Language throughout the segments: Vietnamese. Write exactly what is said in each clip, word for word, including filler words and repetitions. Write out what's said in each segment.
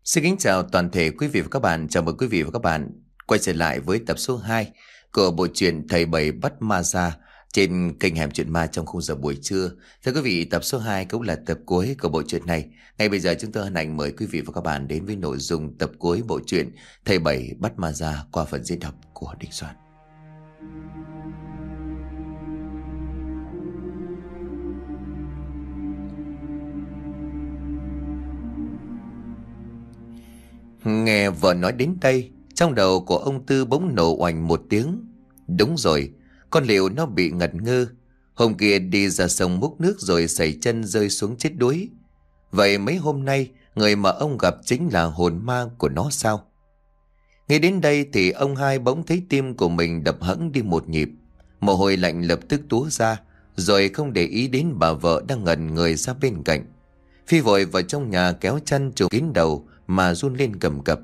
Xin kính chào toàn thể quý vị và các bạn. Chào mừng quý vị và các bạn quay trở lại với tập số hai của bộ truyện Thầy Bảy Bắt Ma Ra trên kênh Hẻm Chuyện Ma trong khung giờ buổi trưa. Thưa quý vị, tập số hai cũng là tập cuối của bộ truyện này. Ngay bây giờ chúng tôi hân hạnh mời quý vị và các bạn đến với nội dung tập cuối bộ truyện Thầy Bảy Bắt Ma Ra qua phần diễn đọc của Đình Soạn. Nghe vợ nói đến đây, trong đầu của ông Tư bỗng nổ oành một tiếng. Đúng rồi, con Liệu nó bị ngẩn ngơ. Hôm kia đi ra sông múc nước rồi sẩy chân rơi xuống chết đuối. Vậy mấy hôm nay, người mà ông gặp chính là hồn ma của nó sao? Nghe đến đây thì ông hai bỗng thấy tim của mình đập hẫng đi một nhịp. Mồ hôi lạnh lập tức túa ra, rồi không để ý đến bà vợ đang ngẩn người ra bên cạnh. Phi vội vào trong nhà kéo chăn trùm kín đầu mà run lên cầm cập.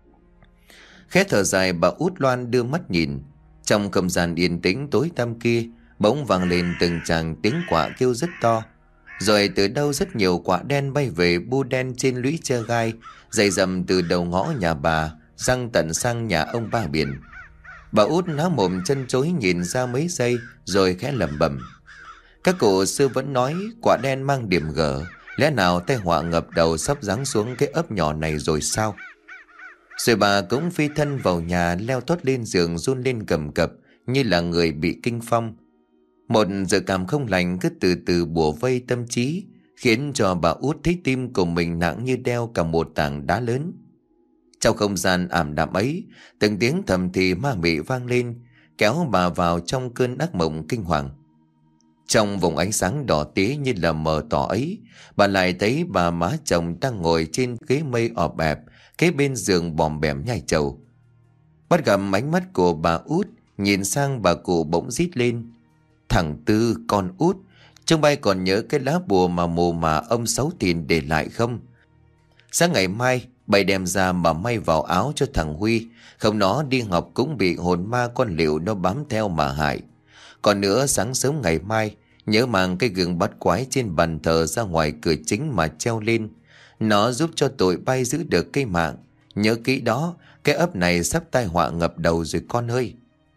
Khẽ thở dài, bà Út Loan đưa mắt nhìn. Trong không gian yên tĩnh tối tăm kia bỗng vang lên từng tràng tiếng quạ kêu rất to. Rồi từ đâu rất nhiều quạ đen bay về bu đen trên lũy tre gai, dày dầm từ đầu ngõ nhà bà răng tận sang nhà ông Ba Biển. Bà Út há mồm chân chối nhìn ra mấy giây rồi khẽ lẩm bẩm: các cụ xưa vẫn nói quạ đen mang điểm gở, lẽ nào tai họa ngập đầu sắp giáng xuống cái ấp nhỏ này rồi sao? Rồi bà cũng phi thân vào nhà, leo tót lên giường run lên cầm cập như là người bị kinh phong. Một dự cảm không lành cứ từ từ bủa vây tâm trí, khiến cho bà Út thấy tim của mình nặng như đeo cả một tảng đá lớn. Trong không gian ảm đạm ấy, từng tiếng thầm thì ma mị vang lên, kéo bà vào trong cơn ác mộng kinh hoàng. Trong vùng ánh sáng đỏ tía như là mờ tỏ ấy, bà lại thấy bà má chồng đang ngồi trên ghế mây ọp ẹp kế bên giường bòm bẻm nhai trầu. Bắt gặp ánh mắt của bà Út, nhìn sang bà cụ bỗng rít lên: thằng Tư, con Út, trông bay còn nhớ cái lá bùa mà mồ mà ông Sáu Thìn để lại không? Sáng ngày mai bay đem ra mà may vào áo cho thằng Huy, không nó đi học cũng bị hồn ma con Liệu nó bám theo mà hại. Còn nữa, sáng sớm ngày mai nhớ mang cái gương bắt quái trên bàn thờ ra ngoài cửa chính mà treo lên. Nó giúp cho tụi bay giữ được cây mạng. Nhớ kỹ đó, cái ấp này sắp tai họa ngập đầu rồi con ơi.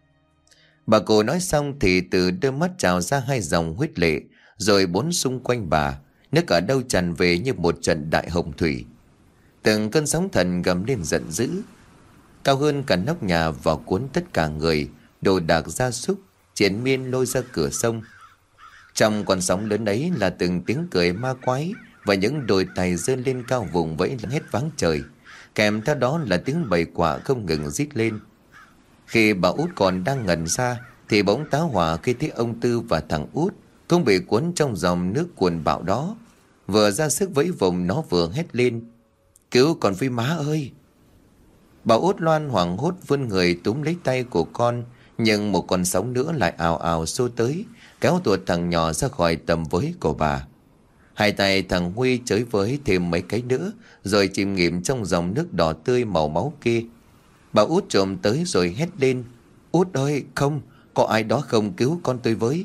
Bà cụ nói xong thì từ đôi mắt trào ra hai dòng huyết lệ, rồi bốn xung quanh bà, nước ở đâu tràn về như một trận đại hồng thủy. Từng cơn sóng thần gầm lên giận dữ, cao hơn cả nóc nhà và cuốn tất cả người, đồ đạc gia súc triền miên lôi ra cửa sông. Trong con sóng lớn ấy là từng tiếng cười ma quái và những đồi tài dơn lên cao vùng vẫy hết váng trời, kèm theo đó là tiếng bầy quạ không ngừng rít lên. Khi bà Út còn đang ngẩn ra thì bỗng tá hỏa khi thấy ông Tư và thằng Út cũng bị cuốn trong dòng nước cuồn bạo đó. Vừa ra sức vẫy vùng, nó vừa hét lên: cứu con Phi má ơi! Bà Út Loan hoảng hốt vươn người túm lấy tay của con, nhưng một con sóng nữa lại ào ào xô tới, kéo tuột thằng nhỏ ra khỏi tầm với của bà. Hai tay thằng Huy chới với thêm mấy cái nữa, rồi chìm nghỉm trong dòng nước đỏ tươi màu máu kia. Bà Út trồm tới rồi hét lên: Út ơi, không, có ai đó không, cứu con tôi với!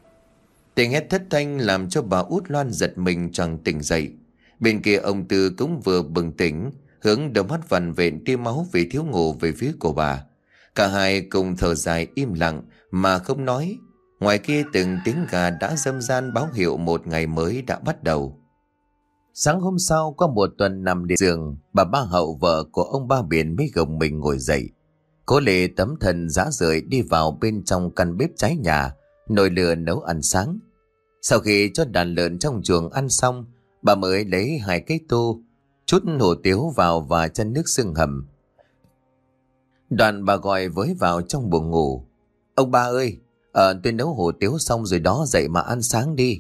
Tiếng hét thất thanh làm cho bà Út Loan giật mình choàng tỉnh dậy. Bên kia ông Tư cũng vừa bừng tỉnh, hướng đôi mắt vằn vện tia máu vì thiếu ngủ về phía của bà. Cả hai cùng thở dài im lặng mà không nói. Ngoài kia từng tiếng gà đã râm ran báo hiệu một ngày mới đã bắt đầu. Sáng hôm sau, qua một tuần nằm trên giường, bà Ba Hậu, vợ của ông Ba Biển, mới gồng mình ngồi dậy. Cố Lệ tấm thân rã rời đi vào bên trong căn bếp trái nhà, nồi lửa nấu ăn sáng. Sau khi cho đàn lợn trong chuồng ăn xong, bà mới lấy hai cái tô, chút hủ tiếu vào và chăn nước xương hầm. Đoạn bà gọi với vào trong buồng ngủ: ông Ba ơi, ờ, tôi nấu hủ tiếu xong rồi đó, dậy mà ăn sáng đi.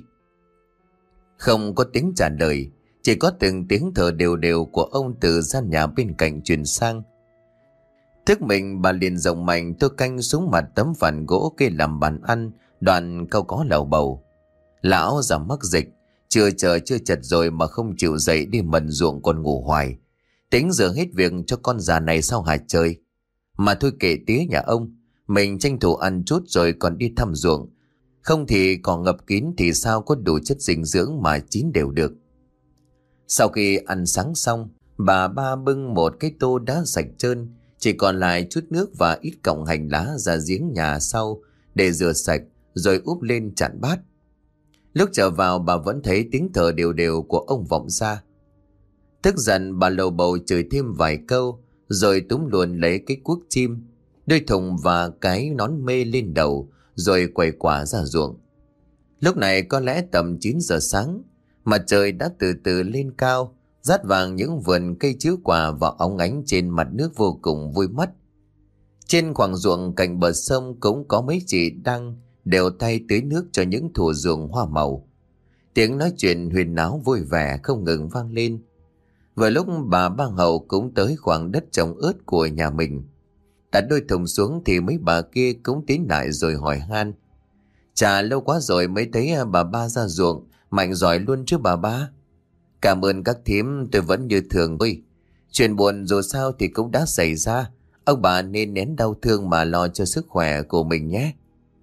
Không có tiếng trả lời, chỉ có từng tiếng thở đều đều của ông từ gian nhà bên cạnh truyền sang. Thức mình, bà liền rộng mạnh tô canh xuống mặt tấm phản gỗ kê làm bàn ăn, đoạn câu có lầu bầu: lão già mắc dịch, chưa chờ chưa chật rồi mà không chịu dậy đi mần ruộng còn ngủ hoài. Tính giờ hết việc cho con già này sao hả trời? Mà thôi kệ tía nhà ông, mình tranh thủ ăn chút rồi còn đi thăm ruộng. Không thì còn ngập kín thì sao có đủ chất dinh dưỡng mà chín đều được. Sau khi ăn sáng xong, Bà ba bưng một cái tô đá sạch trơn, chỉ còn lại chút nước và ít cọng hành lá ra giếng nhà sau để rửa sạch rồi úp lên chạn bát. Lúc trở vào bà vẫn thấy tiếng thở đều đều của ông vọng ra. Tức giận bà lầu bầu chửi thêm vài câu rồi túm luôn lấy cái cuốc chim, đôi thùng và cái nón mê lên đầu rồi quay quả ra ruộng. Lúc này có lẽ tầm chín giờ sáng, mặt trời đã từ từ lên cao, rát vàng những vườn cây chiếu quả và óng ánh trên mặt nước vô cùng vui mắt. Trên khoảng ruộng cạnh bờ sông cũng có mấy chị đang đều tay tưới nước cho những thủa ruộng hoa màu. Tiếng nói chuyện huyền náo vui vẻ không ngừng vang lên. Vừa lúc bà ba Hậu cũng tới khoảng đất trồng ớt của nhà mình. Đặt đôi thùng xuống thì mấy bà kia cũng tiến lại rồi hỏi han. Chà, lâu quá rồi mới thấy bà ba ra ruộng, mạnh giỏi luôn chứ bà ba. Cảm ơn các thím, tôi vẫn như thường thôi. Chuyện buồn dù sao thì cũng đã xảy ra. Ông bà nên nén đau thương mà lo cho sức khỏe của mình nhé.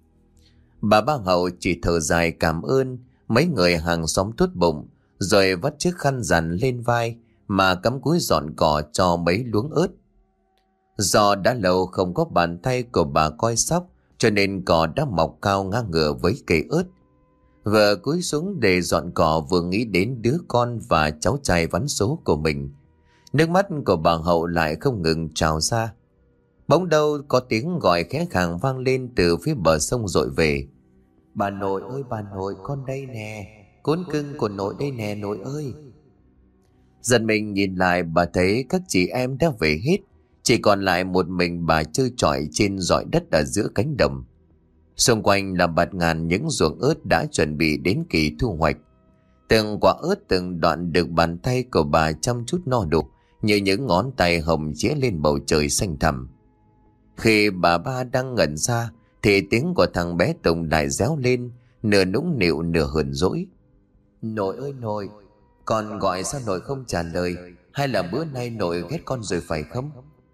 Bà ba Hậu chỉ thở dài cảm ơn mấy người hàng xóm tốt bụng, rồi vắt chiếc khăn rằn lên vai mà cắm cúi dọn cỏ cho mấy luống ớt. Do đã lâu không có bàn tay của bà coi sóc, cho nên cỏ đã mọc cao ngang ngửa với cây ớt. Vừa cúi xuống để dọn cỏ vừa nghĩ đến đứa con và cháu trai vắn số của mình. Nước mắt của bà Hậu lại không ngừng trào ra. Bỗng đâu có tiếng gọi khẽ khàng vang lên từ phía bờ sông dội về. Bà nội ơi, bà nội, con đây nè, cún cưng của nội đây nè nội ơi. Giật mình nhìn lại, bà thấy các chị em đã về hết, chỉ còn lại một mình bà trơ trọi trên dọi đất ở giữa cánh đồng. Xung quanh là bạt ngàn những ruộng ớt đã chuẩn bị đến kỳ thu hoạch. Từng quả ớt từng đoạn được bàn tay của bà chăm chút no đủ, như những ngón tay hồng chĩa lên bầu trời xanh thẳm. Khi bà ba đang ngẩn ra thì tiếng của thằng bé Tùng lại réo lên, nửa nũng nịu nửa hờn dỗi. Nội ơi nội, con gọi sao nội không trả lời, hay là bữa nay nội ghét con rồi phải không?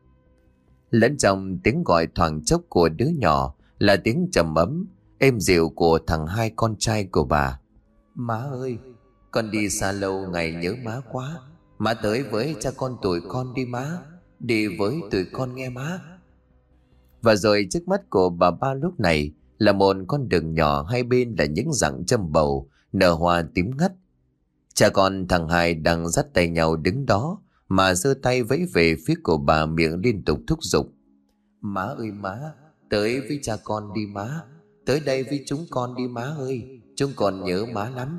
Lẫn trong tiếng gọi thoảng chốc của đứa nhỏ là tiếng trầm ấm, êm dịu của thằng hai con trai của bà. Má ơi, con đi xa lâu ngày nhớ má quá. Má tới với cha con tụi con đi má, đi với tụi con nghe má. Và rồi trước mắt của bà ba lúc này là một con đường nhỏ, hai bên là những rặng châm bầu nở hoa tím ngắt. Cha con thằng hai đang dắt tay nhau đứng đó mà giơ tay vẫy về phía của bà, miệng liên tục thúc giục. Má ơi má, tới với cha con đi má, tới đây với chúng con đi má ơi, chúng con nhớ má lắm.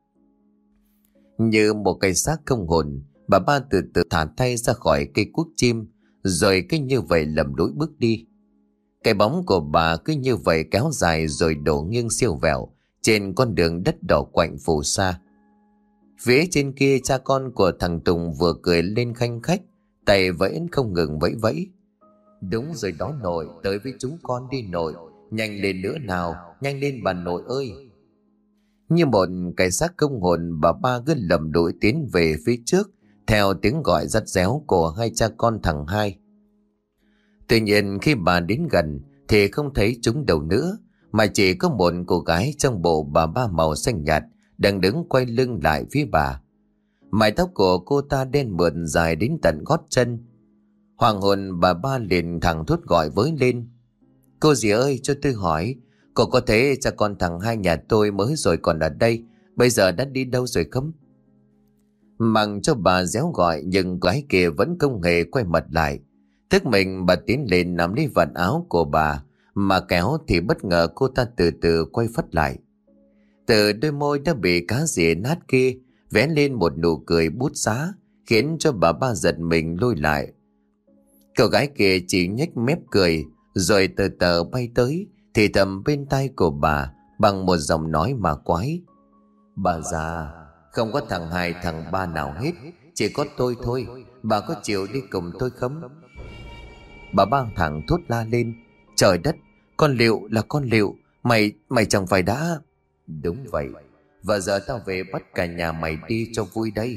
Như một cây xác không hồn, bà ba từ từ thả tay ra khỏi cây cuốc chim, rồi cứ như vậy lầm lũi bước đi. Cái bóng của bà cứ như vậy kéo dài rồi đổ nghiêng siêu vẹo trên con đường đất đỏ quạnh phù sa. Phía trên kia cha con của thằng Tùng vừa cười lên khanh khách, tay vẫn không ngừng vẫy vẫy. Đúng rồi đó nội, tới với chúng con đi nội, nhanh lên nữa nào, nhanh lên bà nội ơi. Như một cái xác không hồn, bà ba cứ lầm đuổi tiến về phía trước theo tiếng gọi dắt réo của hai cha con thằng hai. Tuy nhiên khi bà đến gần thì không thấy chúng đâu nữa, mà chỉ có một cô gái trong bộ bà ba màu xanh nhạt đang đứng quay lưng lại phía bà. Mái tóc của cô ta đen mượt dài đến tận gót chân. Hoàng hồn bà ba liền thẳng thốt gọi với lên. Cô dì ơi, cho tôi hỏi, cô có thấy cha con thằng hai nhà tôi mới rồi còn ở đây, bây giờ đã đi đâu rồi không? Mặc cho bà réo gọi nhưng gái kia vẫn không hề quay mặt lại. Thức mình bà tiến lên nắm lấy vạt áo của bà, mà kéo thì bất ngờ cô ta từ từ quay phắt lại. Từ đôi môi đã bị cá rỉa nát kia vẽ lên một nụ cười bút giá, khiến cho bà ba giật mình lùi lại. Cậu gái kia chỉ nhếch mép cười, rồi từ từ bay tới thì thầm bên tai của bà bằng một giọng nói mà quái. Bà già, không có thằng hai thằng ba nào hết, chỉ có tôi thôi, bà có chịu đi cùng tôi không? Bà ba thẳng thốt la lên. Trời đất, con Liệu là con Liệu, mày mày chẳng phải đã... Đúng vậy, và giờ tao về bắt cả nhà mày đi cho vui đây.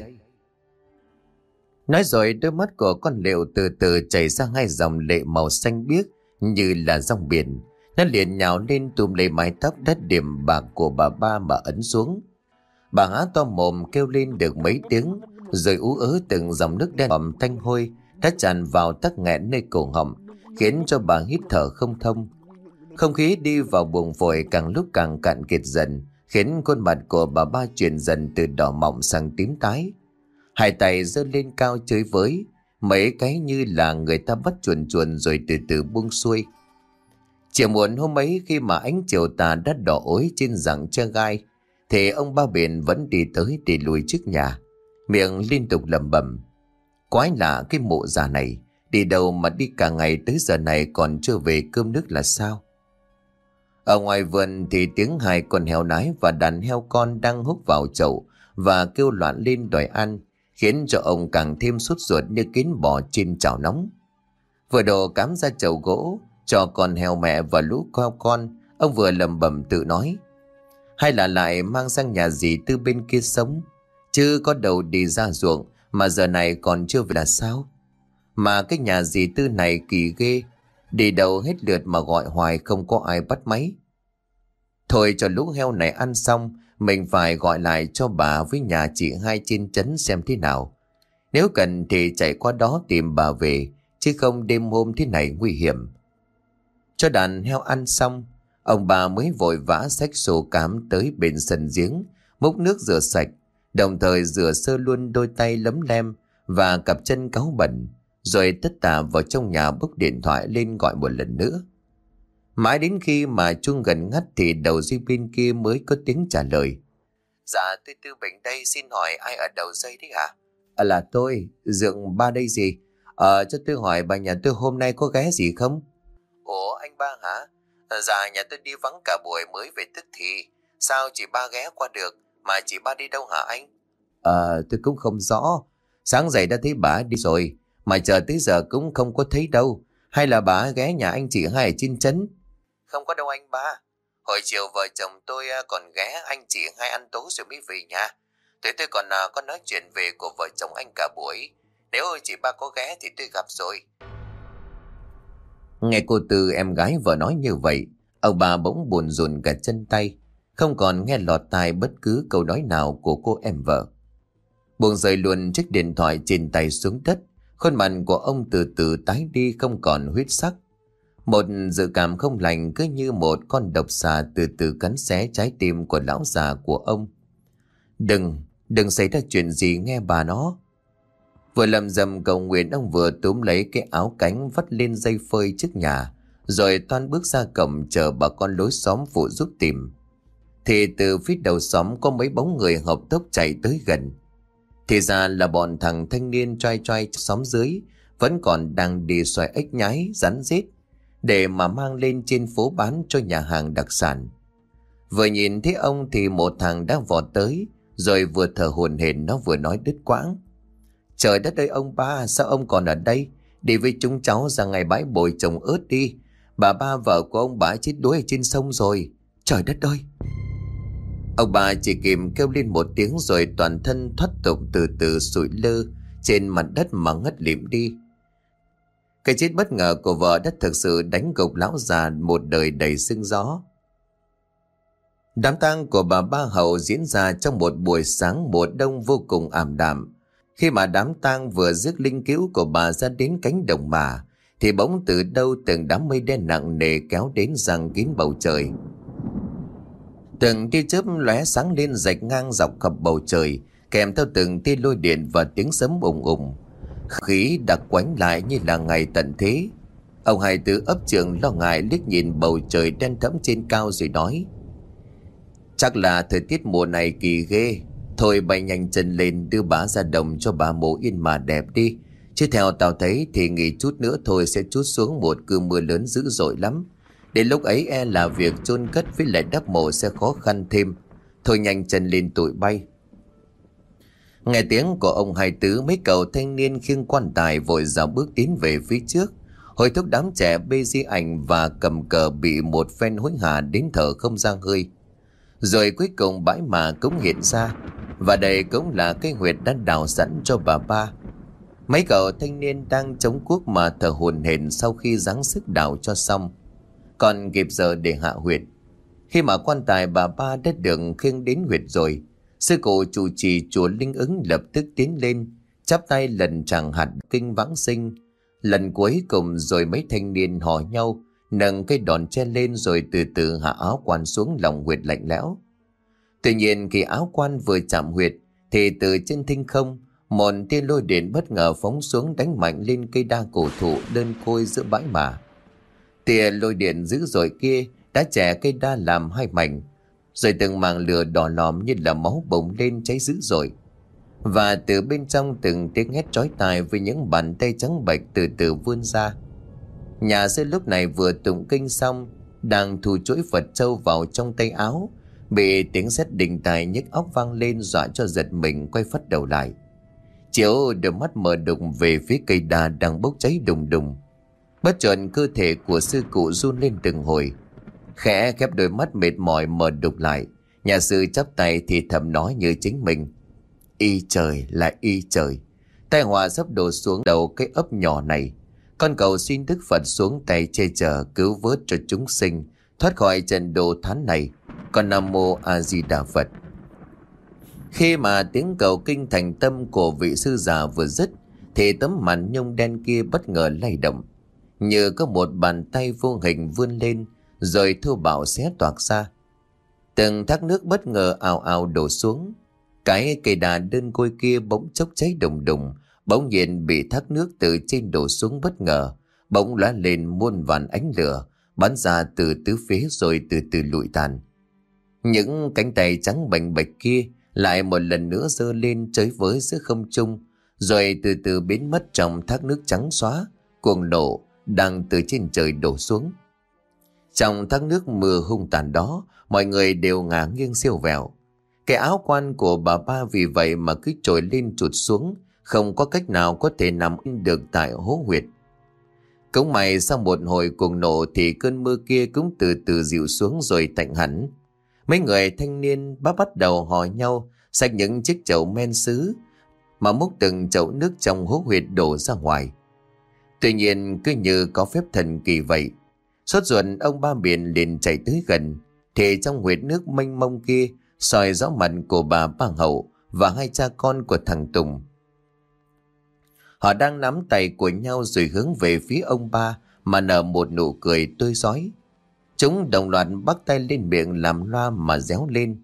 Nói rồi đôi mắt của con Liệu từ từ chảy ra hai dòng lệ màu xanh biếc như là dòng biển. Nó liền nhào lên túm lấy mái tóc đất điểm bạc của bà ba mà ấn xuống. Bà há to mồm kêu lên được mấy tiếng, rồi ú ớ từng dòng nước đen bầm tanh hôi đã tràn vào tắc nghẹn nơi cổ họng, khiến cho bà hít thở không thông. Không khí đi vào buồng phổi càng lúc càng cạn kiệt dần, khiến khuôn mặt của bà ba chuyển dần từ đỏ mọng sang tím tái. Hai tay giơ lên cao chơi với, mấy cái như là người ta bắt chuồn chuồn rồi từ từ buông xuôi. Chiều muộn hôm ấy, khi mà ánh chiều tà đã đỏ ối trên rặng tre gai, thì ông ba Biển vẫn đi tới đi lùi trước nhà, miệng liên tục lẩm bẩm: quái lạ, cái mụ già này đi đâu mà đi cả ngày tới giờ này còn chưa về cơm nước là sao? Ở ngoài vườn thì tiếng hai con heo nái và đàn heo con đang húc vào chậu và kêu loạn lên đòi ăn, khiến cho ông càng thêm sốt ruột như kiến bò trên chảo nóng. Vừa đổ cám ra chậu gỗ cho con heo mẹ và lũ heo con, ông vừa lẩm bẩm tự nói: hay là lại mang sang nhà dì Tư bên kia sống, chứ có đầu đi ra ruộng mà giờ này còn chưa về là sao? Mà cái nhà dì Tư này kỳ ghê, đi đâu hết lượt mà gọi hoài không có ai bắt máy. Thôi cho lũ heo này ăn xong, mình phải gọi lại cho bà với nhà chị hai trên trấn xem thế nào. Nếu cần thì chạy qua đó tìm bà về, chứ không đêm hôm thế này nguy hiểm. Cho đàn heo ăn xong, ông bà mới vội vã xách xô cám tới bên sân giếng, múc nước rửa sạch, đồng thời rửa sơ luôn đôi tay lấm lem và cặp chân cáu bẩn, rồi tất tả vào trong nhà bốc điện thoại lên gọi một lần nữa. Mãi đến khi mà chuông gần ngắt thì đầu dây bên kia mới có tiếng trả lời: dạ, tôi Tư Bình đây, xin hỏi ai ở đầu dây đấy hả? À, là tôi, Dượng Ba đây gì. Ờ, cho tôi hỏi bà nhà tôi hôm nay có ghé gì không? Ủa, anh Ba hả? À, dạ, nhà tôi đi vắng cả buổi mới về tức thì. Sao chị Ba ghé qua được, mà chị Ba đi đâu hả anh? Ờ, tôi cũng không rõ. Sáng dậy đã thấy bà đi rồi, mà chờ tới giờ cũng không có thấy đâu. Hay là bà ghé nhà anh chị hai ở trên trấn? Không có đâu anh Ba. Hồi chiều vợ chồng tôi còn ghé anh chị hai ăn tối rồi mới về nhà. Thế tôi còn à, có nói chuyện về của vợ chồng anh cả buổi. Nếu chị Ba có ghé thì tôi gặp rồi. Nghe cô Tư em gái vợ nói như vậy, ông bà bỗng buồn rùn cả chân tay, không còn nghe lọt tai bất cứ câu nói nào của cô em vợ. Buông rơi luôn chiếc điện thoại trên tay xuống đất, khuôn mặt của ông từ từ tái đi không còn huyết sắc. Một dự cảm không lành cứ như một con độc xà từ từ cắn xé trái tim của lão già của ông. Đừng, đừng xảy ra chuyện gì nghe bà nó. Vừa lầm rầm cầu nguyện, ông vừa túm lấy cái áo cánh vắt lên dây phơi trước nhà, rồi toan bước ra cổng chờ bà con lối xóm phụ giúp tìm. Thì từ phía đầu xóm có mấy bóng người hợp tốc chạy tới gần. Thì ra là bọn thằng thanh niên trai trai xóm dưới vẫn còn đang đi xoay ếch nhái, rắn rết để mà mang lên trên phố bán cho nhà hàng đặc sản. Vừa nhìn thấy ông thì một thằng đã vọt tới, rồi vừa thở hổn hển nó vừa nói đứt quãng: trời đất ơi ông Ba, sao ông còn ở đây? Đi với chúng cháu ra ngay bãi bồi trồng ớt đi. Bà Ba vợ của ông bà chết đuối ở trên sông rồi. Trời đất ơi! Ông bà chỉ kịp kêu lên một tiếng rồi toàn thân thoát tục từ từ sụi lơ trên mặt đất mà ngất lịm đi. Cái chết bất ngờ của vợ đã thực sự đánh gục lão già một đời đầy sương gió. Đám tang của bà Ba Hậu diễn ra trong một buổi sáng mùa đông vô cùng ảm đạm. Khi mà đám tang vừa rước linh cữu của bà ra đến cánh đồng mà, thì bỗng từ đâu từng đám mây đen nặng nề kéo đến giăng kín bầu trời. Từng tia chớp lóe sáng lên rạch ngang dọc khắp bầu trời, kèm theo từng tia lôi điện và tiếng sấm ùng ùng. Khí đặc quánh lại như là ngày tận thế. Ông Hai Tứ ấp trưởng lo ngại liếc nhìn bầu trời đen thẫm trên cao rồi nói: chắc là thời tiết mùa này kỳ ghê. Thôi bay nhanh chân lên đưa bà ra đồng cho bà mộ yên mà đẹp đi. Chứ theo tao thấy thì nghỉ chút nữa thôi sẽ trút xuống một cơn mưa lớn dữ dội lắm. Đến lúc ấy e là việc chôn cất với lại đắp mộ sẽ khó khăn thêm. Thôi nhanh chân lên tụi bay. Nghe tiếng của ông Hai Tứ, mấy cậu thanh niên khiêng quan tài vội dạo bước tiến về phía trước, hồi thúc đám trẻ bê di ảnh và cầm cờ bị một phen hối hả đến thở không ra hơi. Rồi cuối cùng bãi mả cũng hiện ra, và đây cũng là cái huyệt đã đào sẵn cho bà Ba. Mấy cậu thanh niên đang chống cuốc mà thở hổn hển sau khi giáng sức đào cho xong, còn kịp giờ để hạ huyệt. Khi mà quan tài bà Ba đã được khiêng đến huyệt rồi, Sư cụ chủ trì chùa Linh Ứng lập tức tiến lên, chắp tay lần tràng hạt kinh vãng sinh. Lần cuối cùng rồi mấy thanh niên hò nhau, nâng cây đòn tre lên rồi từ từ hạ áo quan xuống lòng huyệt lạnh lẽo. Tuy nhiên khi áo quan vừa chạm huyệt, thì từ trên thinh không, một tia lôi điện bất ngờ phóng xuống đánh mạnh lên cây đa cổ thụ đơn côi giữa bãi mả. Tia lôi điện dữ dội kia đã chẻ cây đa làm hai mảnh, rồi từng mảng lửa đỏ lòm như là máu bùng lên cháy dữ dội. Và từ bên trong từng tiếng hét chói tai với những bàn tay trắng bệch từ từ vươn ra. Nhà sư lúc này vừa tụng kinh xong, đang thu chuỗi Phật châu vào trong tay áo, bị tiếng sét đình tài nhức óc vang lên dọa cho giật mình quay phắt đầu lại. Chiếu đôi mắt mở đụng về phía cây đa đang bốc cháy đùng đùng. Bất chợt cơ thể của sư cụ run lên từng hồi. Khẽ khép đôi mắt mệt mỏi mở đục lại, nhà sư chắp tay thì thầm nói như chính mình: Y trời là y trời, tai họa sắp đổ xuống đầu cái ấp nhỏ này. Con cầu xin Đức Phật xuống tay che chở cứu vớt cho chúng sinh thoát khỏi trận đồ thán này. Con Nam Mô A Di Đà Phật. Khi mà tiếng cầu kinh thành tâm của vị sư già vừa dứt, thì tấm màn nhung đen kia bất ngờ lay động, như có một bàn tay vô hình vươn lên rồi thô bạo xé toạc ra. Từng thác nước bất ngờ ào ào đổ xuống. Cái cây đà đơn côi kia bỗng chốc cháy đùng đùng, bỗng nhiên bị thác nước từ trên đổ xuống bất ngờ, bỗng lóe lên muôn vàn ánh lửa bắn ra từ tứ phía rồi từ từ lụi tàn. Những cánh tay trắng bềnh bạch kia lại một lần nữa giơ lên chới với giữa không trung, rồi từ từ biến mất trong thác nước trắng xóa cuồng nộ đang từ trên trời đổ xuống. Trong thác nước mưa hung tàn đó, mọi người đều ngả nghiêng siêu vẹo. Cái áo quan của bà ba vì vậy mà cứ trồi lên trụt xuống, không có cách nào có thể nằm yên được tại hố huyệt. Cũng may sau một hồi cuồng nộ thì cơn mưa kia cũng từ từ dịu xuống rồi tạnh hẳn. Mấy người thanh niên bắt bắt đầu hò nhau xách những chiếc chậu men sứ mà múc từng chậu nước trong hố huyệt đổ ra ngoài. Tuy nhiên cứ như có phép thần kỳ vậy, sốt ruột ông ba biển liền chạy tới gần, thì trong huyệt nước mênh mông kia soi rõ mặt của bà Ba Hậu và hai cha con của thằng Tùng. Họ đang nắm tay của nhau rồi hướng về phía ông ba mà nở một nụ cười tươi rói. Chúng đồng loạt bắt tay lên miệng làm loa mà réo lên: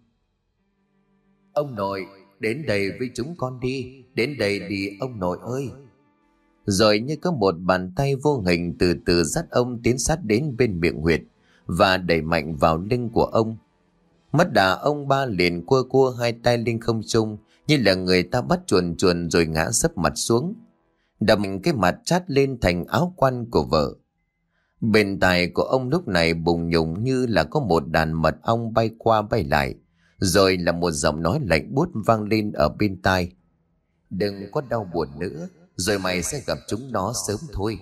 Ông nội, đến đây với chúng con đi, đến đây đi ông nội ơi. Rồi như có một bàn tay vô hình từ từ dắt ông tiến sát đến bên miệng huyệt và đẩy mạnh vào lưng của ông. Mất đà ông ba liền cua cua hai tay lên không trung như là người ta bắt chuồn chuồn rồi ngã sấp mặt xuống, đập cái mặt chát lên thành áo quan của vợ. Bên tai của ông lúc này bùng nhùng như là có một đàn mật ong bay qua bay lại, rồi là một giọng nói lạnh buốt vang lên ở bên tai: Đừng có đau buồn nữa, rồi mày sẽ gặp chúng nó sớm thôi.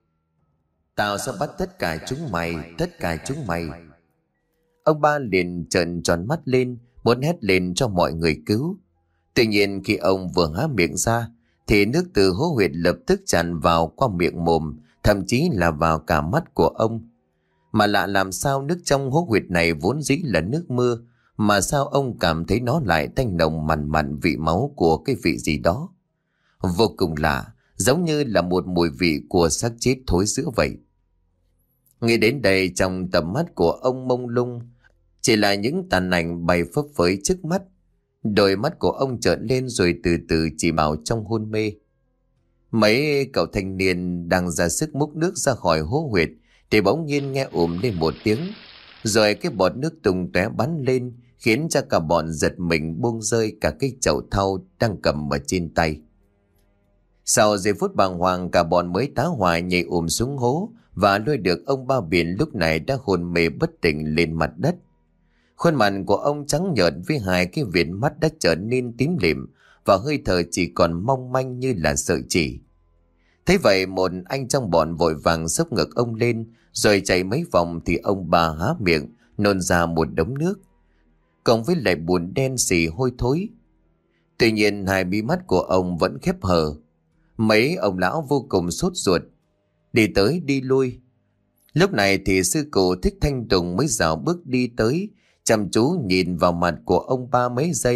Tao sẽ bắt tất cả chúng mày, tất cả chúng mày. Ông ba liền trợn tròn mắt lên, muốn hét lên cho mọi người cứu. Tuy nhiên khi ông vừa há miệng ra, thì nước từ hố huyệt lập tức tràn vào qua miệng mồm, thậm chí là vào cả mắt của ông. Mà lạ làm sao nước trong hố huyệt này vốn dĩ là nước mưa, mà sao ông cảm thấy nó lại tanh nồng mặn mặn vị máu của cái vị gì đó. Vô cùng lạ, giống như là một mùi vị của xác chết thối rữa vậy. Nghĩ đến đây, trong tầm mắt của ông mông lung chỉ là những tàn ảnh bay phấp phới trước mắt. Đôi mắt của ông trợn lên rồi từ từ chỉ bảo trong hôn mê. Mấy cậu thanh niên đang ra sức múc nước ra khỏi hố huyệt thì bỗng nhiên nghe ùm lên một tiếng, rồi cái bọt nước tung tóe bắn lên, khiến cho cả bọn giật mình buông rơi cả cái chậu thau đang cầm ở trên tay. Sau giây phút bàng hoàng, cả bọn mới tá hỏa nhảy ùm xuống hố và lôi được ông ba biển lúc này đã hôn mê bất tỉnh lên mặt đất. Khuôn mặt của ông trắng nhợt với hai cái viền mắt đã trở nên tím lịm và hơi thở chỉ còn mong manh như là sợi chỉ. Thế vậy một anh trong bọn vội vàng xốc ngực ông lên rồi chạy mấy vòng thì ông ba há miệng nôn ra một đống nước, cộng với lại bùn đen xì hôi thối. Tuy nhiên hai mí mắt của ông vẫn khép hờ. Mấy ông lão vô cùng sốt ruột, đi tới đi lui. Lúc này thì sư cụ Thích Thanh Tùng mới dạo bước đi tới, chăm chú nhìn vào mặt của ông ba mấy giây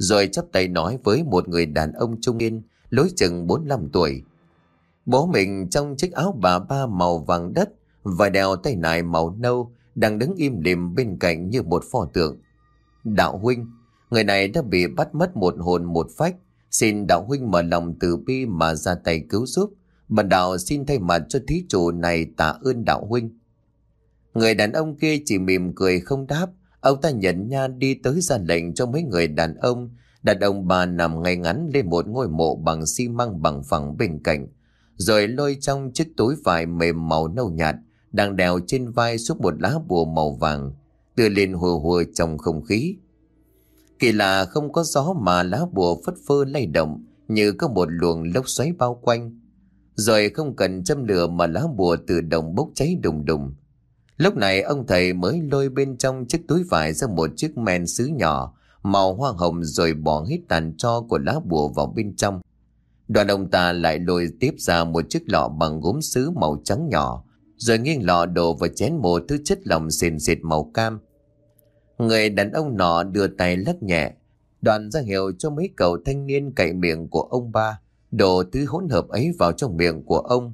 rồi chắp tay nói với một người đàn ông trung niên, lối chừng bốn lăm tuổi. Bố mình trong chiếc áo bà ba màu vàng đất và đeo tay nải màu nâu đang đứng im lìm bên cạnh như một pho tượng. Đạo huynh, người này đã bị bắt mất một hồn một phách, xin đạo huynh mở lòng từ bi mà ra tay cứu giúp. Bần đạo xin thay mặt cho thí chủ này tạ ơn đạo huynh. Người đàn ông kia chỉ mỉm cười không đáp. Ông ta nhận nha đi tới ra lệnh cho mấy người đàn ông đặt ông bà nằm ngay ngắn lên một ngôi mộ bằng xi măng bằng phẳng bên cạnh, rồi lôi trong chiếc túi vải mềm màu nâu nhạt đang đeo trên vai xuống một lá bùa màu vàng, đưa lên hùa hùa trong không khí. Kỳ lạ, không có gió mà lá bùa phất phơ lay động như có một luồng lốc xoáy bao quanh. Rồi không cần châm lửa mà lá bùa tự động bốc cháy đùng đùng. Lúc này ông thầy mới lôi bên trong chiếc túi vải ra một chiếc men sứ nhỏ màu hoa hồng, rồi bỏ hết tàn tro của lá bùa vào bên trong. Đoàn ông ta lại lôi tiếp ra một chiếc lọ bằng gốm sứ màu trắng nhỏ, rồi nghiêng lọ đổ vào chén một thứ chất lỏng sền sệt màu cam. Người đàn ông nọ đưa tay lắc nhẹ, Đoàn ra hiệu cho mấy cậu thanh niên cậy miệng của ông ba đổ thứ hỗn hợp ấy vào trong miệng của ông.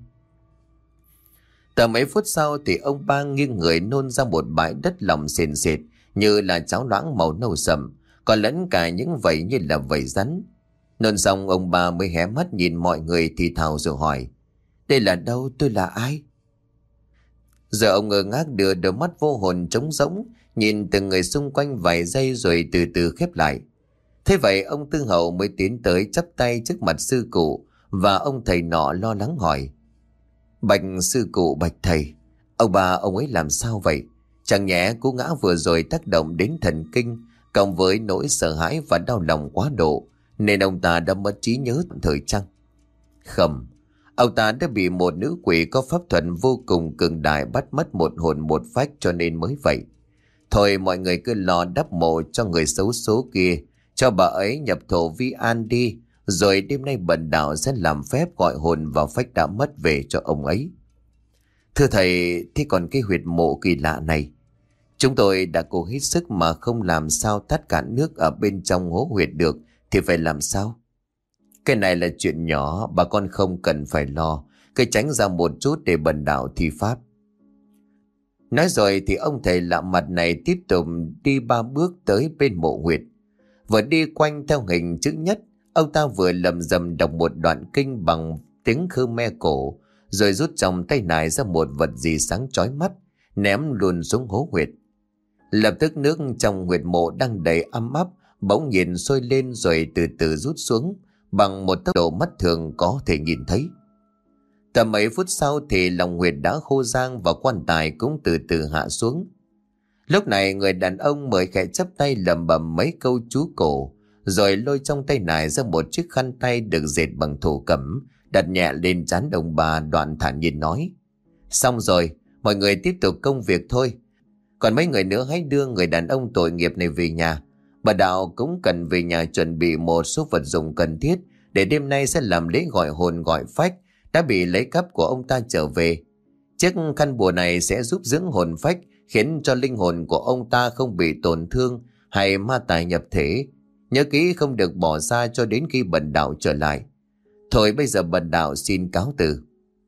Tầm mấy phút sau thì ông ba nghiêng người nôn ra một bãi đất lỏng sền sệt như là cháo loãng màu nâu sậm, còn lẫn cả những vẩy như là vẩy rắn. Nôn xong ông ba mới hé mắt nhìn mọi người thì thào rồi hỏi: "Đây là đâu? Tôi là ai?" Giờ ông ngơ ngác đưa đôi mắt vô hồn trống rỗng nhìn từng người xung quanh vài giây rồi từ từ khép lại. Thế vậy ông Tư Hậu mới tiến tới chắp tay trước mặt sư cụ, và ông thầy nọ lo lắng hỏi: "Bạch sư cụ, bạch thầy, ông bà ông ấy làm sao vậy? Chẳng nhẽ cú ngã vừa rồi tác động đến thần kinh, cộng với nỗi sợ hãi và đau lòng quá độ, nên ông ta đã mất trí nhớ thời chăng?" "Không, ông ta đã bị một nữ quỷ có pháp thuật vô cùng cường đại bắt mất một hồn một phách cho nên mới vậy. Thôi mọi người cứ lo đắp mộ cho người xấu số kia, cho bà ấy nhập thổ vi an đi, rồi đêm nay bần đạo sẽ làm phép gọi hồn và phách đã mất về cho ông ấy." "Thưa thầy, thế còn cái huyệt mộ kỳ lạ này, chúng tôi đã cố hết sức mà không làm sao tắt cạn nước ở bên trong hố huyệt được, thì phải làm sao?" "Cái này là chuyện nhỏ, bà con không cần phải lo, cứ tránh ra một chút để bần đạo thi pháp." Nói rồi thì ông thầy lạ mặt này tiếp tục đi ba bước tới bên mộ huyệt. Vừa đi quanh theo hình chữ nhất, ông ta vừa lầm rầm đọc một đoạn kinh bằng tiếng Khmer cổ, rồi rút trong tay nải ra một vật gì sáng chói mắt, ném luôn xuống hố huyệt. Lập tức nước trong huyệt mộ đang đầy ấm áp bỗng nhiên sôi lên rồi từ từ rút xuống bằng một tốc độ mắt thường có thể nhìn thấy. Tầm mấy phút sau thì lòng huyệt đã khô rang và quan tài cũng từ từ hạ xuống. Lúc này người đàn ông mới khẽ chắp tay lẩm bẩm mấy câu chú cổ, rồi lôi trong tay nải ra một chiếc khăn tay được dệt bằng thổ cẩm, đặt nhẹ lên trán ông bà, đoạn thản nhiên nói: "Xong rồi, mọi người tiếp tục công việc thôi. Còn mấy người nữa hãy đưa người đàn ông tội nghiệp này về nhà. Bà đạo cũng cần về nhà chuẩn bị một số vật dụng cần thiết để đêm nay sẽ làm lễ gọi hồn gọi phách đã bị lấy cắp của ông ta trở về. Chiếc khăn bùa này sẽ giúp dưỡng hồn phách, khiến cho linh hồn của ông ta không bị tổn thương hay ma tài nhập thể. Nhớ kỹ không được bỏ xa cho đến khi bần đạo trở lại. Thôi bây giờ bần đạo xin cáo từ."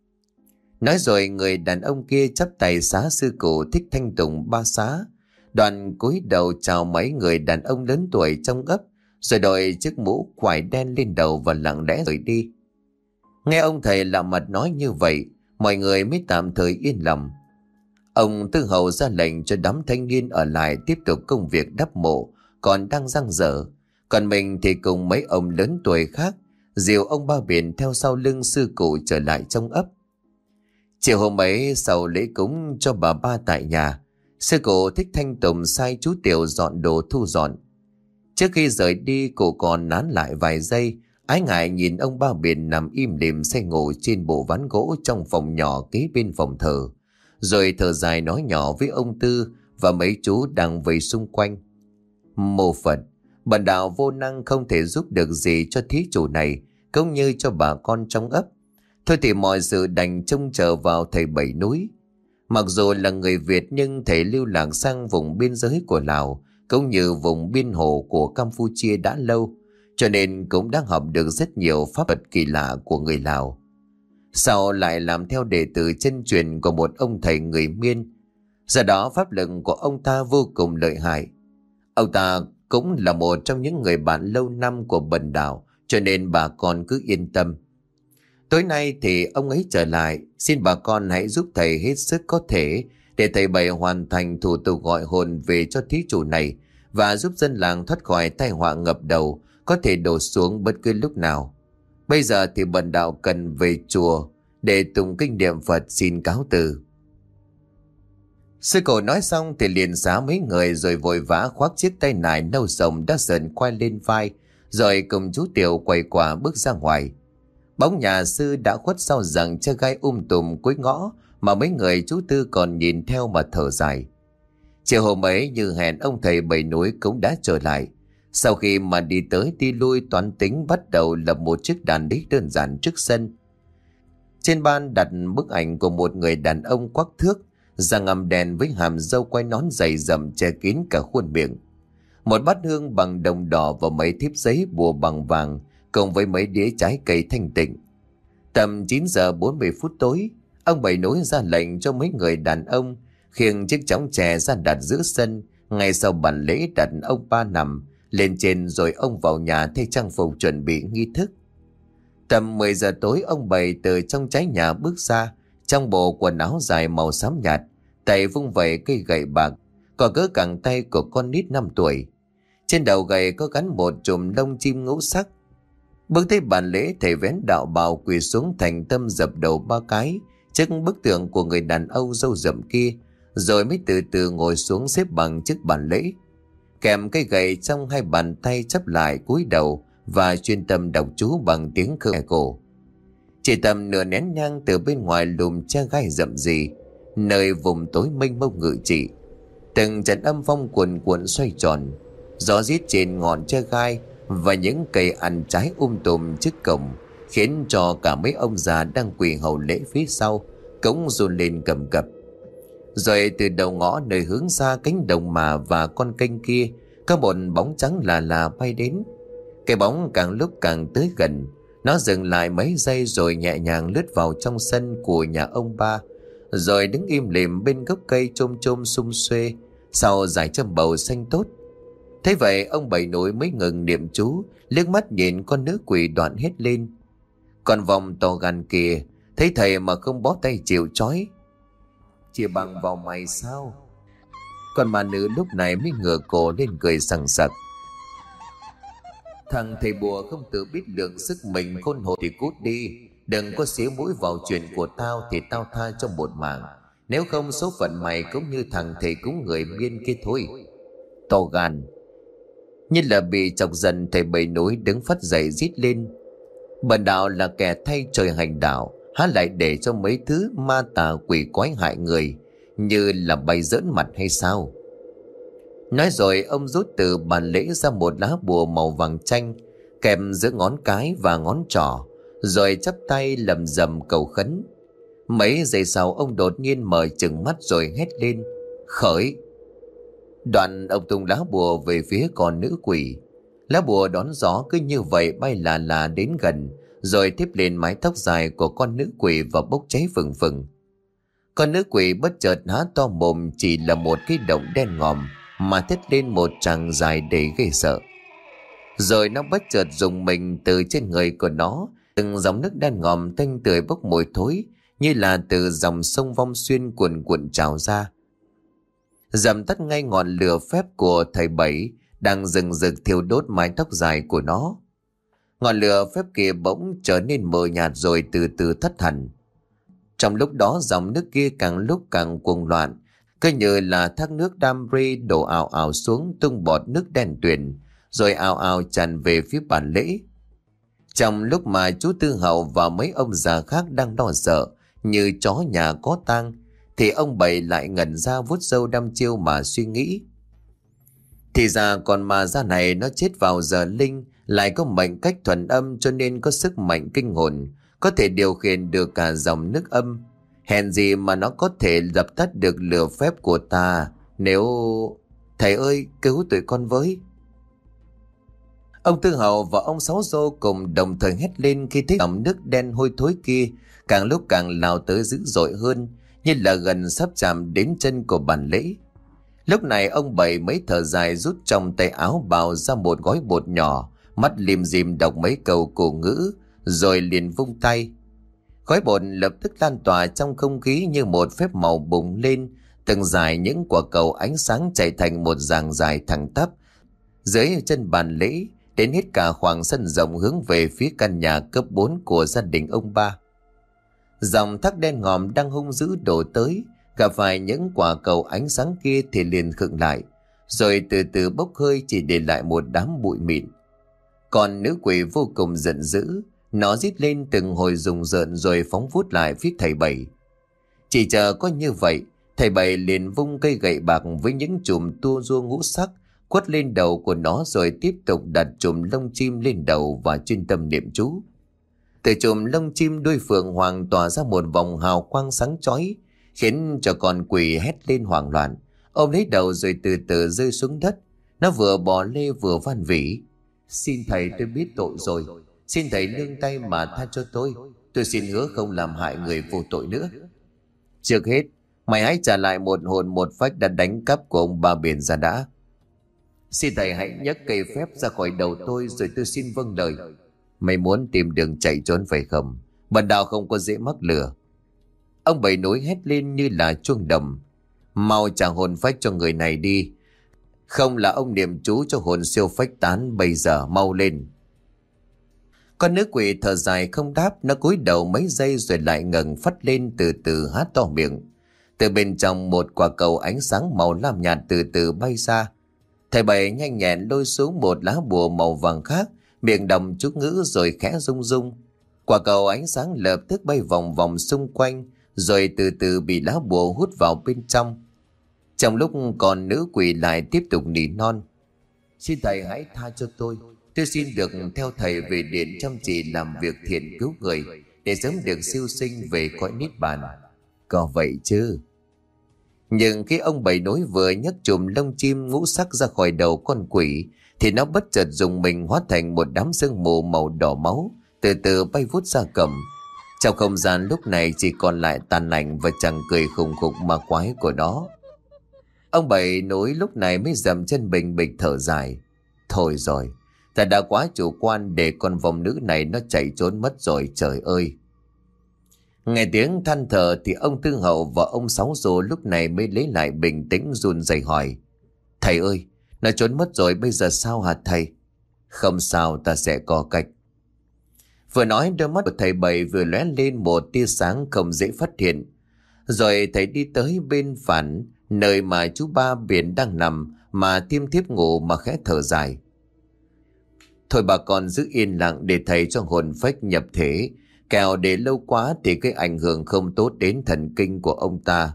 Nói rồi người đàn ông kia chắp tay xá sư cụ Thích Thanh Tùng ba xá, đoàn cúi đầu chào mấy người đàn ông lớn tuổi trong ấp, rồi đội chiếc mũ quải đen lên đầu và lặng lẽ rời đi. Nghe ông thầy lạ mặt nói như vậy, mọi người mới tạm thời yên lòng. Ông Tư Hậu ra lệnh cho đám thanh niên ở lại tiếp tục công việc đắp mộ còn đang dang dở, còn mình thì cùng mấy ông lớn tuổi khác dìu ông Ba Biển theo sau lưng sư cụ trở lại trong ấp. Chiều hôm ấy, sau lễ cúng cho bà ba tại nhà, sư cụ Thích Thanh Tùng sai chú Tiểu dọn đồ thu dọn. Trước khi rời đi, cụ còn nán lại vài giây, ái ngại nhìn ông Ba Biển nằm im lìm say ngủ trên bộ ván gỗ trong phòng nhỏ kế bên phòng thờ, rồi thở dài nói nhỏ với ông Tư và mấy chú đang vây xung quanh: "Mô Phật, bần đạo vô năng không thể giúp được gì cho thí chủ này, cũng như cho bà con trong ấp. Thôi thì mọi sự đành trông chờ vào thầy Bảy Núi. Mặc dù là người Việt nhưng thầy lưu lạc sang vùng biên giới của Lào, cũng như vùng biên hồ của Campuchia đã lâu, cho nên cũng đã học được rất nhiều pháp thuật kỳ lạ của người Lào. Sau lại làm theo đệ tử chân truyền của một ông thầy người Miên, do đó pháp lực của ông ta vô cùng lợi hại. Ông ta cũng là một trong những người bạn lâu năm của Bần Đạo, cho nên bà con cứ yên tâm. Tối nay thì ông ấy trở lại, xin bà con hãy giúp thầy hết sức có thể để thầy Bảy hoàn thành thủ tục gọi hồn về cho thí chủ này và giúp dân làng thoát khỏi tai họa ngập đầu có thể đổ xuống bất cứ lúc nào. Bây giờ thì Bần Đạo cần về chùa để tụng kinh niệm Phật, xin cáo từ. Sư cổ nói xong thì liền xá mấy người rồi vội vã khoác chiếc tay nải nâu rồng đã sờn quay lên vai, rồi cùng chú Tiểu quay quả bước ra ngoài. Bóng nhà sư đã khuất sau rằng che gai um tùm cuối ngõ mà mấy người chú Tư còn nhìn theo mà thở dài. Chiều hôm ấy như hẹn, ông thầy Bảy Núi cũng đã trở lại. Sau khi mà đi tới đi lui toán tính, bắt đầu lập một chiếc đàn đích đơn giản trước sân. Trên ban đặt bức ảnh của một người đàn ông quắc thước, da ngăm đen với hàm râu quai nón dày dầm che kín cả khuôn miệng. Một bát hương bằng đồng đỏ và mấy thiếp giấy bùa bằng vàng cùng với mấy đĩa trái cây thanh tịnh. Tầm chín giờ bốn mươi phút tối, ông Bảy Núi ra lệnh cho mấy người đàn ông khiêng chiếc chõng chè ra đặt giữa sân. Ngay sau bàn lễ đặt ông Ba nằm lên trên, rồi ông vào nhà thay trang phục chuẩn bị nghi thức. Tầm mười giờ tối, ông Bảy từ trong trái nhà bước ra, trong bộ quần áo dài màu xám nhạt, tay vung vẩy cây gậy bạc có cỡ cẳng tay của con nít năm tuổi. Trên đầu gậy có gắn một chùm lông chim ngũ sắc. Bước tới bàn lễ, thầy vén đạo bào quỳ xuống thành tâm dập đầu ba cái trước bức tượng của người đàn ông râu rậm kia, rồi mới từ từ ngồi xuống xếp bằng trước bàn lễ, kèm cây gậy trong hai bàn tay chắp lại cúi đầu và chuyên tâm đọc chú bằng tiếng Khmer cổ. Chỉ tầm nửa nén nhang từ bên ngoài lùm che gai rậm rì, nơi vùng tối mênh mông ngự trị, từng trận âm phong cuồn cuộn xoay tròn, gió rít trên ngọn tre gai và những cây ăn trái um tùm trước cổng, khiến cho cả mấy ông già đang quỳ hầu lễ phía sau cũng run lên cầm cập. Rồi từ đầu ngõ nơi hướng ra cánh đồng mà và con kênh kia, có một bóng trắng là là bay đến. Cái bóng càng lúc càng tới gần, nó dừng lại mấy giây rồi nhẹ nhàng lướt vào trong sân của nhà ông Ba, rồi đứng im lìm bên gốc cây chôm chôm sum xuê sau dải châm bầu xanh tốt. Thế vậy ông Bảy Núi mới ngừng niệm chú, liếc mắt nhìn con nữ quỷ đoạn hết lên. Còn vòng to gan kia thấy thầy mà không bó tay chịu trói. Chỉ bằng vào mày sao? Còn mà nữ lúc này mới ngửa cổ lên cười sằng sặc. Thằng thầy bùa không tự biết lượng sức mình khôn hồ thì cút đi. Đừng có xíu mũi vào chuyện của tao thì tao tha cho một mạng. Nếu không số phận mày cũng như thằng thầy cúng người Miên kia thôi. To gan. Như là bị chọc giận, thầy Bảy Núi đứng phắt dậy rít lên. Bần đạo là kẻ thay trời hành đạo, há lại để cho mấy thứ ma tà quỷ quái hại người như là bày giỡn mặt hay sao? Nói rồi ông rút từ bàn lễ ra một lá bùa màu vàng chanh kèm giữa ngón cái và ngón trỏ, rồi chắp tay lầm rầm cầu khấn. Mấy giây sau ông đột nhiên mở trừng mắt rồi hét lên: khởi! Đoạn ông tung lá bùa về phía con nữ quỷ. Lá bùa đón gió cứ như vậy bay là là đến gần, rồi tiếp lên mái tóc dài của con nữ quỷ và bốc cháy phừng phừng. Con nữ quỷ bất chợt há to mồm, chỉ là một cái động đen ngòm mà thét lên một tràng dài để ghê sợ. Rồi nó bất chợt dùng mình, từ trên người của nó từng dòng nước đen ngòm tanh tưởi bốc mùi thối, như là từ dòng sông Vong Xuyên cuồn cuộn trào ra, dập tắt ngay ngọn lửa phép của thầy Bảy đang rừng rực thiêu đốt mái tóc dài của nó. Ngọn lửa phép kia bỗng trở nên mờ nhạt rồi từ từ thất hẳn. Trong lúc đó dòng nước kia càng lúc càng cuồng loạn, cứ như là thác nước Damri đổ ào ào xuống, tung bọt nước đen tuyền, rồi ào ào tràn về phía bàn lễ. Trong lúc mà chú Tư Hậu và mấy ông già khác đang lo sợ như chó nhà có tang, thì ông Bảy lại ngẩn ra vuốt râu đăm chiêu mà suy nghĩ. Thì ra con ma da này nó chết vào giờ linh, lại có mệnh cách thuần âm, cho nên có sức mạnh kinh hồn, có thể điều khiển được cả dòng nước âm. Hèn gì mà nó có thể dập tắt được lửa phép của ta. Nếu... Thầy ơi, cứu tụi con với. Ông Tư Hậu và ông Sáu Dô cùng đồng thời hét lên khi thấy dòng nước đen hôi thối kia càng lúc càng lao tới dữ dội hơn, như là gần sắp chạm đến chân của bàn lễ. Lúc này ông Bảy mới thở dài, rút trong tay áo bào ra một gói bột nhỏ, mắt lim dim đọc mấy câu cổ ngữ, rồi liền vung tay. Khói bột lập tức lan tỏa trong không khí như một phép màu bùng lên, từng dải những quả cầu ánh sáng chạy thành một dàng dài thẳng tắp dưới chân bàn lễ, đến hết cả khoảng sân rộng hướng về phía căn nhà cấp bốn của gia đình ông ba. Dòng thác đen ngòm đang hung dữ đổ tới, gặp phải những quả cầu ánh sáng kia thì liền khựng lại, rồi từ từ bốc hơi chỉ để lại một đám bụi mịn. Còn nữ quỷ vô cùng giận dữ, nó rít lên từng hồi rùng rợn rồi phóng vút lại phía thầy Bảy. Chỉ chờ có như vậy, thầy Bảy liền vung cây gậy bạc với những chùm tua rua ngũ sắc quất lên đầu của nó, rồi tiếp tục đặt chùm lông chim lên đầu và chuyên tâm niệm chú. Từ chùm lông chim đuôi phượng hoàng tỏa ra một vòng hào quang sáng chói, khiến cho con quỷ hét lên hoảng loạn, ôm lấy đầu rồi từ từ rơi xuống đất. Nó vừa bò lê vừa van vỉ: "Xin thầy, tôi biết tội rồi, xin thầy nương tay mà tha cho tôi. Tôi xin hứa không làm hại người vô tội nữa. Trước hết, mày hãy trả lại một hồn một phách đã đánh cắp của ông Ba Biển ra đã. Xin thầy hãy nhấc cây phép ra khỏi đầu tôi rồi tôi xin vâng lời. Mày muốn tìm đường chạy trốn phải không? Bần đạo không có dễ mắc lừa." Ông Bảy nối hét lên như là chuông đồng: "Mau trả hồn phách cho người này đi, không là ông niệm chú cho hồn siêu phách tán bây giờ, mau lên." Con nữ quỷ thở dài không đáp, nó cúi đầu mấy giây rồi lại ngẩng phắt lên, từ từ há to miệng. Từ bên trong một quả cầu ánh sáng màu lam nhạt từ từ bay ra. Thầy Bảy nhanh nhẹn lôi xuống một lá bùa màu vàng khác, miệng đọc chú ngữ rồi khẽ rung rung. Quả cầu ánh sáng lập tức bay vòng vòng xung quanh, rồi từ từ bị lá bùa hút vào bên trong. Trong lúc còn nữ quỷ lại tiếp tục nỉ non: "Xin thầy hãy tha cho tôi. Tôi xin được theo thầy về điện chăm chỉ làm việc thiện cứu người, để sớm được siêu sinh về cõi niết bàn." Có vậy chứ. Nhưng khi ông Bảy nối vừa nhấc chùm lông chim ngũ sắc ra khỏi đầu con quỷ, thì nó bất chợt dùng mình hóa thành một đám sương mù màu đỏ máu, từ từ bay vút ra cầm. Trong không gian lúc này chỉ còn lại tàn ảnh và chàng cười khùng khục ma quái của nó. Ông Bảy nối lúc này mới dầm chân bình bịch thở dài: "Thôi rồi, ta đã quá chủ quan để con vòng nữ này nó chạy trốn mất rồi, trời ơi." Nghe tiếng than thở thì ông Tư Hậu và ông Sáu Dô lúc này mới lấy lại bình tĩnh, run rẩy hỏi: "Thầy ơi, nó trốn mất rồi, bây giờ sao hả thầy?" "Không sao, ta sẽ có cách." Vừa nói, đôi mắt của thầy Bảy vừa lóe lên một tia sáng không dễ phát hiện. Rồi thầy đi tới bên phản, nơi mà chú Ba Biển đang nằm mà thiêm thiếp ngủ mà khẽ thở dài: "Thôi bà con giữ yên lặng để thầy cho hồn phách nhập thể, kẻo để lâu quá thì cái ảnh hưởng không tốt đến thần kinh của ông ta."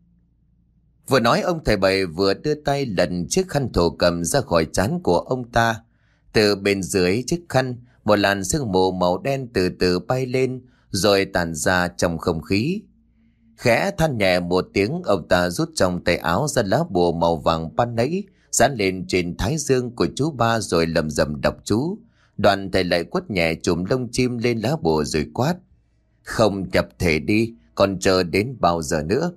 Vừa nói, ông thầy Bảy vừa đưa tay lần chiếc khăn thổ cầm ra khỏi trán của ông ta. Từ bên dưới chiếc khăn, một làn sương mù màu đen từ từ bay lên rồi tản ra trong không khí. Khẽ than nhẹ một tiếng, ông ta rút trong tay áo ra lá bùa màu vàng ban nãy, dán lên trên thái dương của chú Ba rồi lầm rầm đọc chú. Đoạn thầy lại quất nhẹ chùm lông chim lên lá bùa rồi quát: "Không nhập thể đi, còn chờ đến bao giờ nữa?"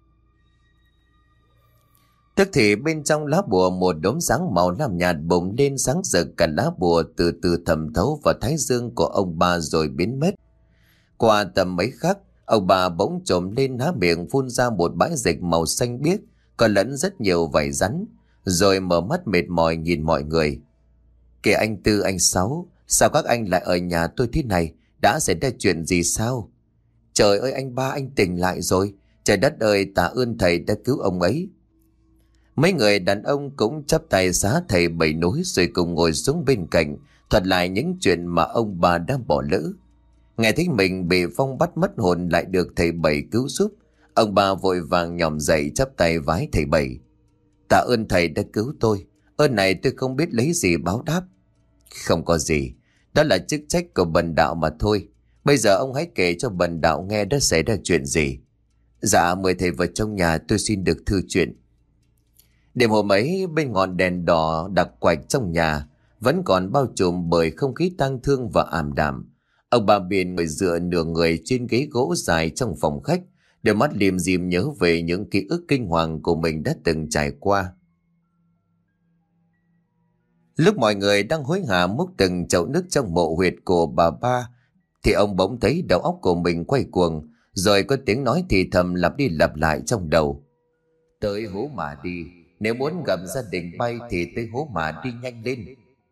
Tức thì bên trong lá bùa một đốm sáng màu lam nhạt bùng lên sáng rực, cả lá bùa từ từ thẩm thấu vào thái dương của ông Ba rồi biến mất. Qua tầm mấy khắc, ông Ba bỗng trồm lên, há miệng phun ra một bãi dịch màu xanh biếc có lẫn rất nhiều vảy rắn, rồi mở mắt mệt mỏi nhìn mọi người: "Kìa anh Tư, anh Sáu, sao các anh lại ở nhà tôi thế này? Đã xảy ra chuyện gì sao?" "Trời ơi anh Ba, anh tỉnh lại rồi. Trời đất ơi, tạ ơn thầy đã cứu ông ấy." Mấy người đàn ông cũng chắp tay xá thầy Bảy nối rồi cùng ngồi xuống bên cạnh, thuật lại những chuyện mà ông bà đã bỏ lỡ. Nghe thấy mình bị phong bắt mất hồn lại được thầy Bảy cứu giúp, ông bà vội vàng nhòm dậy chắp tay vái thầy Bảy: "Tạ ơn thầy đã cứu tôi, ơn này tôi không biết lấy gì báo đáp." "Không có gì, đó là chức trách của bần đạo mà thôi. Bây giờ ông hãy kể cho bần đạo nghe đã xảy ra chuyện gì." "Dạ, mời thầy vào trong nhà, tôi xin được thư chuyện." Đêm hôm ấy bên ngọn đèn đỏ đặc quạch trong nhà vẫn còn bao trùm bởi không khí tang thương và ảm đạm. Ông bà Biển ngồi dựa nửa người trên ghế gỗ dài trong phòng khách, đôi mắt liềm diềm nhớ về những ký ức kinh hoàng của mình đã từng trải qua. Lúc mọi người đang hối hả múc từng chậu nước trong mộ huyệt của bà ba, thì ông bỗng thấy đầu óc của mình quay cuồng, rồi có tiếng nói thì thầm lặp đi lặp lại trong đầu. Tới hố mà đi, nếu muốn gặp gia đình bay thì tới hố mà đi nhanh lên.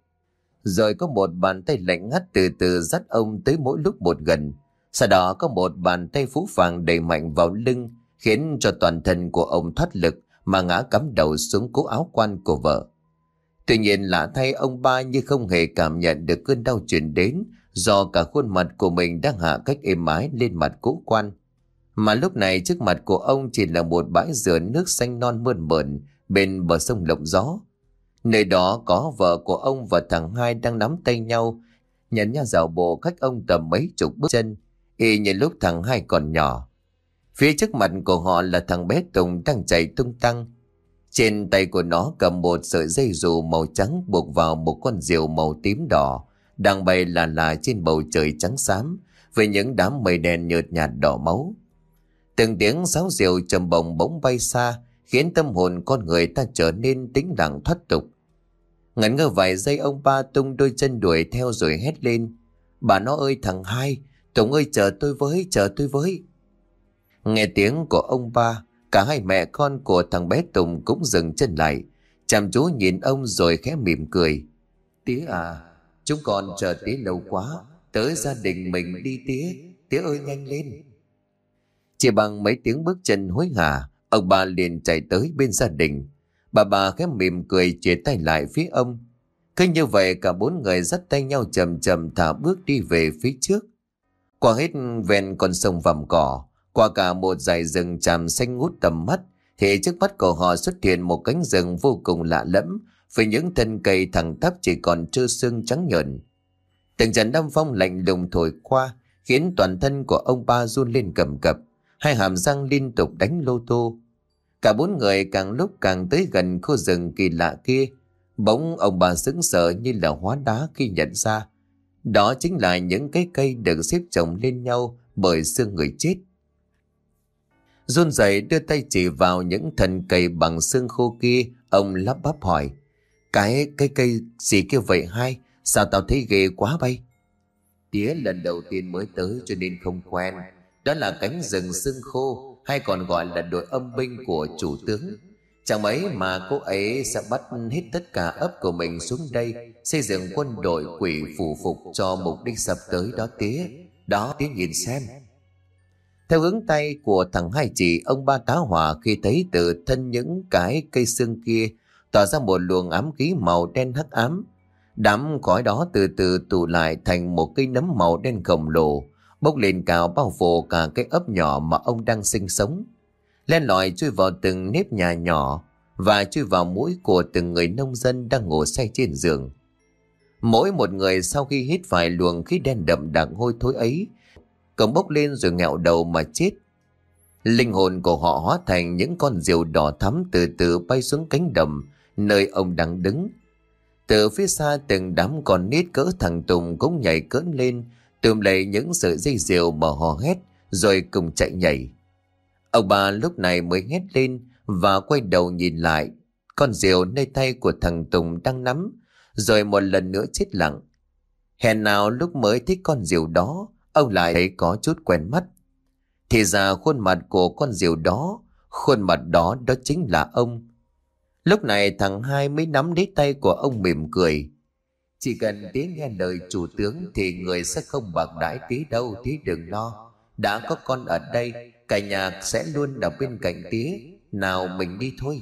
Rồi có một bàn tay lạnh ngắt từ từ dắt ông tới mỗi lúc một gần. Sau đó có một bàn tay phũ phàng đẩy mạnh vào lưng, khiến cho toàn thân của ông thoát lực mà ngã cắm đầu xuống cố áo quan của vợ. Tuy nhiên lạ thay, ông ba như không hề cảm nhận được cơn đau truyền đến, do cả khuôn mặt của mình đang hạ cách êm ái lên mặt cố quan. Mà lúc này trước mặt của ông chỉ là một bãi dừa nước xanh non mơn mởn bên bờ sông lộng gió. Nơi đó có vợ của ông và thằng hai đang nắm tay nhau, nhẫn nha dạo bộ cách ông tầm mấy chục bước chân, y như lúc thằng hai còn nhỏ. Phía trước mặt của họ là thằng bé Tùng đang chạy tung tăng. Trên tay của nó cầm một sợi dây dù màu trắng buộc vào một con diều màu tím đỏ, đang bay là là trên bầu trời trắng xám với những đám mây đen nhợt nhạt đỏ máu. Từng tiếng sáo diều trầm bồng bỗng bay xa, khiến tâm hồn con người ta trở nên tĩnh lặng thoát tục. Ngẩn ngơ vài giây, ông ba tung đôi chân đuổi theo rồi hét lên. Bà nó ơi thằng hai, Tùng ơi chờ tôi với, chờ tôi với. Nghe tiếng của ông ba, cả hai mẹ con của thằng bé Tùng cũng dừng chân lại, chăm chú nhìn ông rồi khẽ mỉm cười. Tía à, chúng con chờ tía lâu quá, tới gia đình mình đi tía, tía ơi nhanh lên. Chỉ bằng mấy tiếng bước chân hối hả, ông bà liền chạy tới bên gia đình. Bà bà khẽ mỉm cười chia tay lại phía ông. Cứ như vậy cả bốn người dắt tay nhau chậm chậm thả bước đi về phía trước. Qua hết ven con sông vàm cỏ, qua cả một dải rừng tràm xanh ngút tầm mắt, thì trước mắt của họ xuất hiện một cánh rừng vô cùng lạ lẫm, với những thân cây thẳng tắp chỉ còn trơ xương trắng nhợn. Từng trận âm phong lạnh lùng thổi qua, khiến toàn thân của ông ba run lên cầm cập, hai hàm răng liên tục đánh lô tô. Cả bốn người càng lúc càng tới gần khu rừng kỳ lạ kia. Bỗng ông bà sững sờ như là hóa đá khi nhận ra đó chính là những cái cây được xếp chồng lên nhau bởi xương người chết. Run rẩy đưa tay chỉ vào những thân cây bằng xương khô kia, ông lắp bắp hỏi. Cái cái cây gì kia vậy hai? Sao tao thấy ghê quá bay? Tía lần đầu tiên mới tới cho nên không quen. Đó là cánh rừng xương khô, hay còn gọi là đội âm binh của chủ tướng. Chẳng mấy mà cô ấy sẽ bắt hết tất cả ấp của mình xuống đây, xây dựng quân đội quỷ phủ phục cho mục đích sắp tới đó tía. Đó tía nhìn xem. Theo hướng tay của thằng hai chỉ, ông ba tá hỏa khi thấy từ thân những cái cây xương kia tỏa ra một luồng ám khí màu đen hắc ám. Đám khói đó từ từ tụ lại thành một cây nấm màu đen khổng lồ, bốc lên cao bao phủ cả cái ấp nhỏ mà ông đang sinh sống, len lỏi chui vào từng nếp nhà nhỏ và chui vào mũi của từng người nông dân đang ngủ say trên giường. Mỗi một người sau khi hít phải luồng khí đen đậm đặc hôi thối ấy, cổng bốc lên rồi nghẹo đầu mà chết. Linh hồn của họ hóa thành những con diều đỏ thắm từ từ bay xuống cánh đồng nơi ông đang đứng. Từ phía xa từng đám con nít cỡ thằng Tùng cũng nhảy cỡn lên, tụm lấy những sợi dây diều mà hò hét rồi cùng chạy nhảy. Ông bà lúc này mới hét lên và quay đầu nhìn lại con diều nơi tay của thằng Tùng đang nắm, rồi một lần nữa chết lặng. Hèn nào lúc mới thích con diều đó, ông lại thấy có chút quen mắt. Thì ra khuôn mặt của con diều đó, khuôn mặt đó đó chính là ông. Lúc này thằng hai mới nắm lấy tay của ông mỉm cười. Chỉ cần tía nghe lời chủ tướng thì người sẽ không bạc đãi tía đâu, tía đừng lo. Đã có con ở đây, cả nhà sẽ luôn ở bên cạnh tía. Nào mình đi thôi.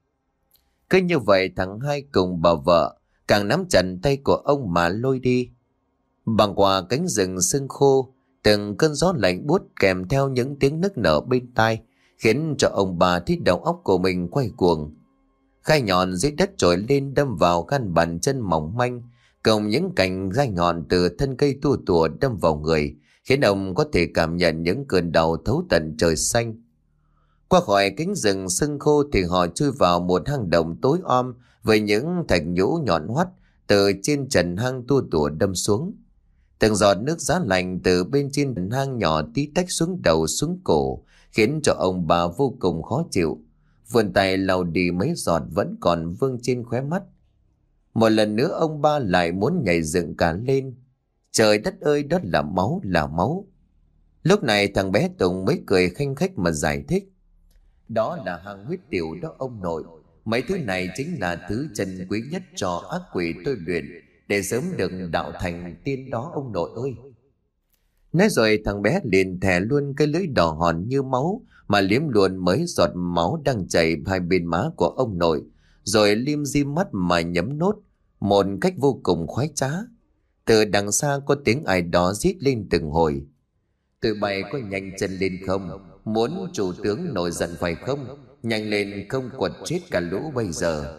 Cứ như vậy thằng hai cùng bà vợ càng nắm chặt tay của ông mà lôi đi. Băng qua cánh rừng sương khô, từng cơn gió lạnh buốt kèm theo những tiếng nức nở bên tai, khiến cho ông bà thấy đầu óc của mình quay cuồng. Gai nhọn dưới đất trồi lên đâm vào gan bàn chân mỏng manh, cùng những cành gai nhọn từ thân cây tua tủa đâm vào người, khiến ông có thể cảm nhận những cơn đau thấu tận trời xanh. Qua khỏi cánh rừng sưng khô thì họ chui vào một hang động tối om với những thạch nhũ nhọn hoắt từ trên trần hang tua tủa đâm xuống. Từng giọt nước giá lạnh từ bên trên trần hang nhỏ tí tách xuống đầu xuống cổ, khiến cho ông bà vô cùng khó chịu. Vươn tay lau đi mấy giọt vẫn còn vương trên khóe mắt. Một lần nữa ông ba lại muốn nhảy dựng cả lên. Trời đất ơi, đó là máu, là máu. Lúc này thằng bé Tùng mới cười khanh khách mà giải thích. Đó là hang huyết tiểu đó ông nội. Mấy thứ này chính là thứ chân quý nhất cho ác quỷ tôi luyện để sớm được đạo thành tiên đó ông nội ơi. Nói rồi thằng bé liền thè luôn cái lưỡi đỏ hòn như máu mà liếm luôn mấy giọt máu đang chảy hai bên má của ông nội, rồi lim dim mắt mà nhấm nốt một cách vô cùng khoái trá. Từ đằng xa có tiếng ai đó rít lên từng hồi. Tụi bay có nhanh chân lên không? Muốn chủ tướng nổi giận phải không? Nhanh lên không quật chết cả lũ bây giờ.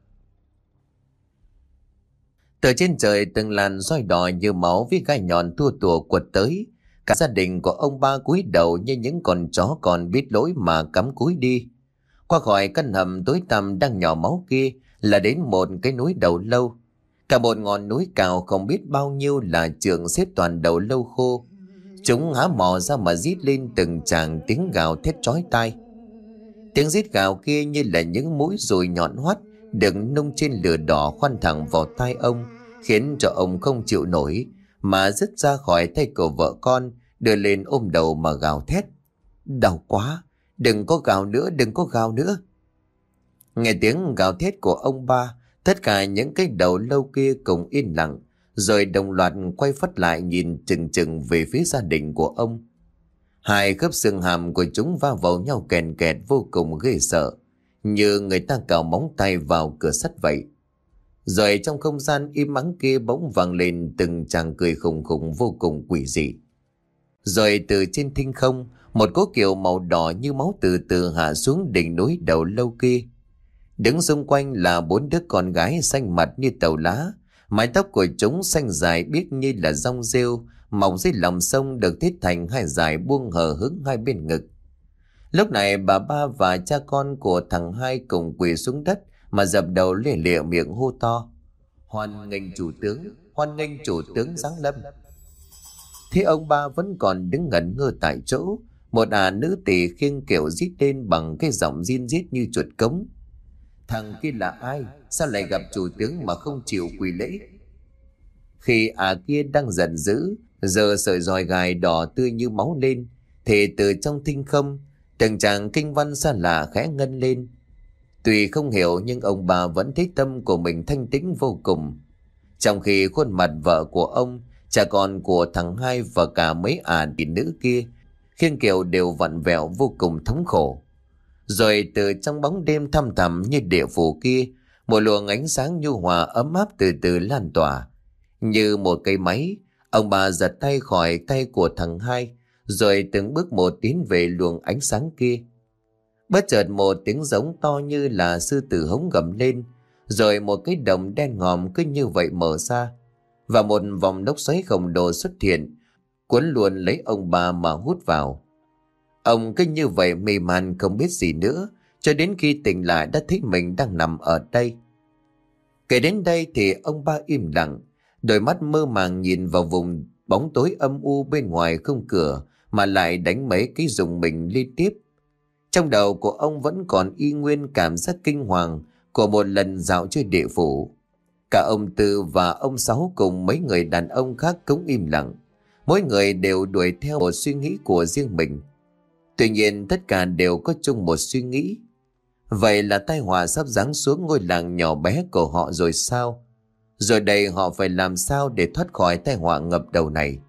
Từ trên trời từng làn roi đỏ như máu với gai nhọn tua tủa quật tới. Cả gia đình của ông ba cúi đầu như những con chó còn biết lỗi mà cắm cúi đi. Qua khỏi căn hầm tối tăm đang nhỏ máu kia là đến một cái núi đầu lâu. Cả một ngọn núi cao không biết bao nhiêu là trường xếp toàn đầu lâu khô. Chúng há mò ra mà rít lên từng tràng tiếng gào thét chói tai. Tiếng rít gào kia như là những mũi dùi nhọn hoắt được nung trên lửa đỏ khoan thẳng vào tai ông, khiến cho ông không chịu nổi mà rứt ra khỏi tay của vợ con, đưa lên ôm đầu mà gào thét. Đau quá, đừng có gào nữa, đừng có gào nữa. Nghe tiếng gào thét của ông ba, tất cả những cái đầu lâu kia cùng yên lặng, rồi đồng loạt quay phắt lại nhìn chừng chừng về phía gia đình của ông. Hai khớp xương hàm của chúng va vào nhau kèn kẹt vô cùng ghê sợ, như người ta cào móng tay vào cửa sắt vậy. Rồi trong không gian im ắng kia bỗng vang lên từng tràng cười khủng khủng vô cùng quỷ dị. Rồi từ trên thinh không, một cỗ kiệu màu đỏ như máu từ từ hạ xuống đỉnh núi đầu lâu kia. Đứng xung quanh là bốn đứa con gái xanh mặt như tàu lá, mái tóc của chúng xanh dài biếc như là rong rêu, mỏng dưới lòng sông được thít thành hai dải buông hờ hững hai bên ngực. Lúc này bà ba và cha con của thằng hai cùng quỳ xuống đất mà dập đầu lìa lịa miệng hô to. Hoan nghênh chủ tướng, hoan nghênh chủ tướng giáng lâm. Thế ông ba vẫn còn đứng ngẩn ngơ tại chỗ. Một ả nữ tỳ khiêng kiệu rít lên bằng cái giọng rin rít như chuột cống. Thằng kia là ai? Sao lại gặp chủ tướng mà không chịu quỳ lễ? Khi ả kia đang giận dữ, giờ sợi roi gài đỏ tươi như máu lên, thì từ trong thinh không, từng tràng kinh văn xa lạ khẽ ngân lên. Tuy không hiểu nhưng ông bà vẫn thấy tâm của mình thanh tĩnh vô cùng. Trong khi khuôn mặt vợ của ông, cha con của thằng hai và cả mấy ả tỷ nữ kia khiêng kiệu đều vặn vẹo vô cùng thống khổ. Rồi từ trong bóng đêm thăm thẳm như địa phủ kia, một luồng ánh sáng nhu hòa ấm áp từ từ lan tỏa. Như một cây máy, ông bà giật tay khỏi tay của thằng hai, rồi từng bước một tiến về luồng ánh sáng kia. Bất chợt một tiếng giống to như là sư tử hống gầm lên, rồi một cái đồng đen ngòm cứ như vậy mở ra, và một vòng lốc xoáy khổng lồ xuất hiện, cuốn luôn lấy ông bà mà hút vào. Ông cứ như vậy mê man không biết gì nữa, cho đến khi tỉnh lại đã thấy mình đang nằm ở đây. Kể đến đây thì ông ba im lặng, đôi mắt mơ màng nhìn vào vùng bóng tối âm u bên ngoài khung cửa mà lại đánh mấy cái rùng mình liên tiếp. Trong đầu của ông vẫn còn y nguyên cảm giác kinh hoàng của một lần dạo chơi địa phủ. Cả ông Tư và ông Sáu cùng mấy người đàn ông khác cũng im lặng. Mỗi người đều đuổi theo một suy nghĩ của riêng mình. Tuy nhiên tất cả đều có chung một suy nghĩ. Vậy là tai họa sắp giáng xuống ngôi làng nhỏ bé của họ rồi sao? Rồi đây họ phải làm sao để thoát khỏi tai họa ngập đầu này?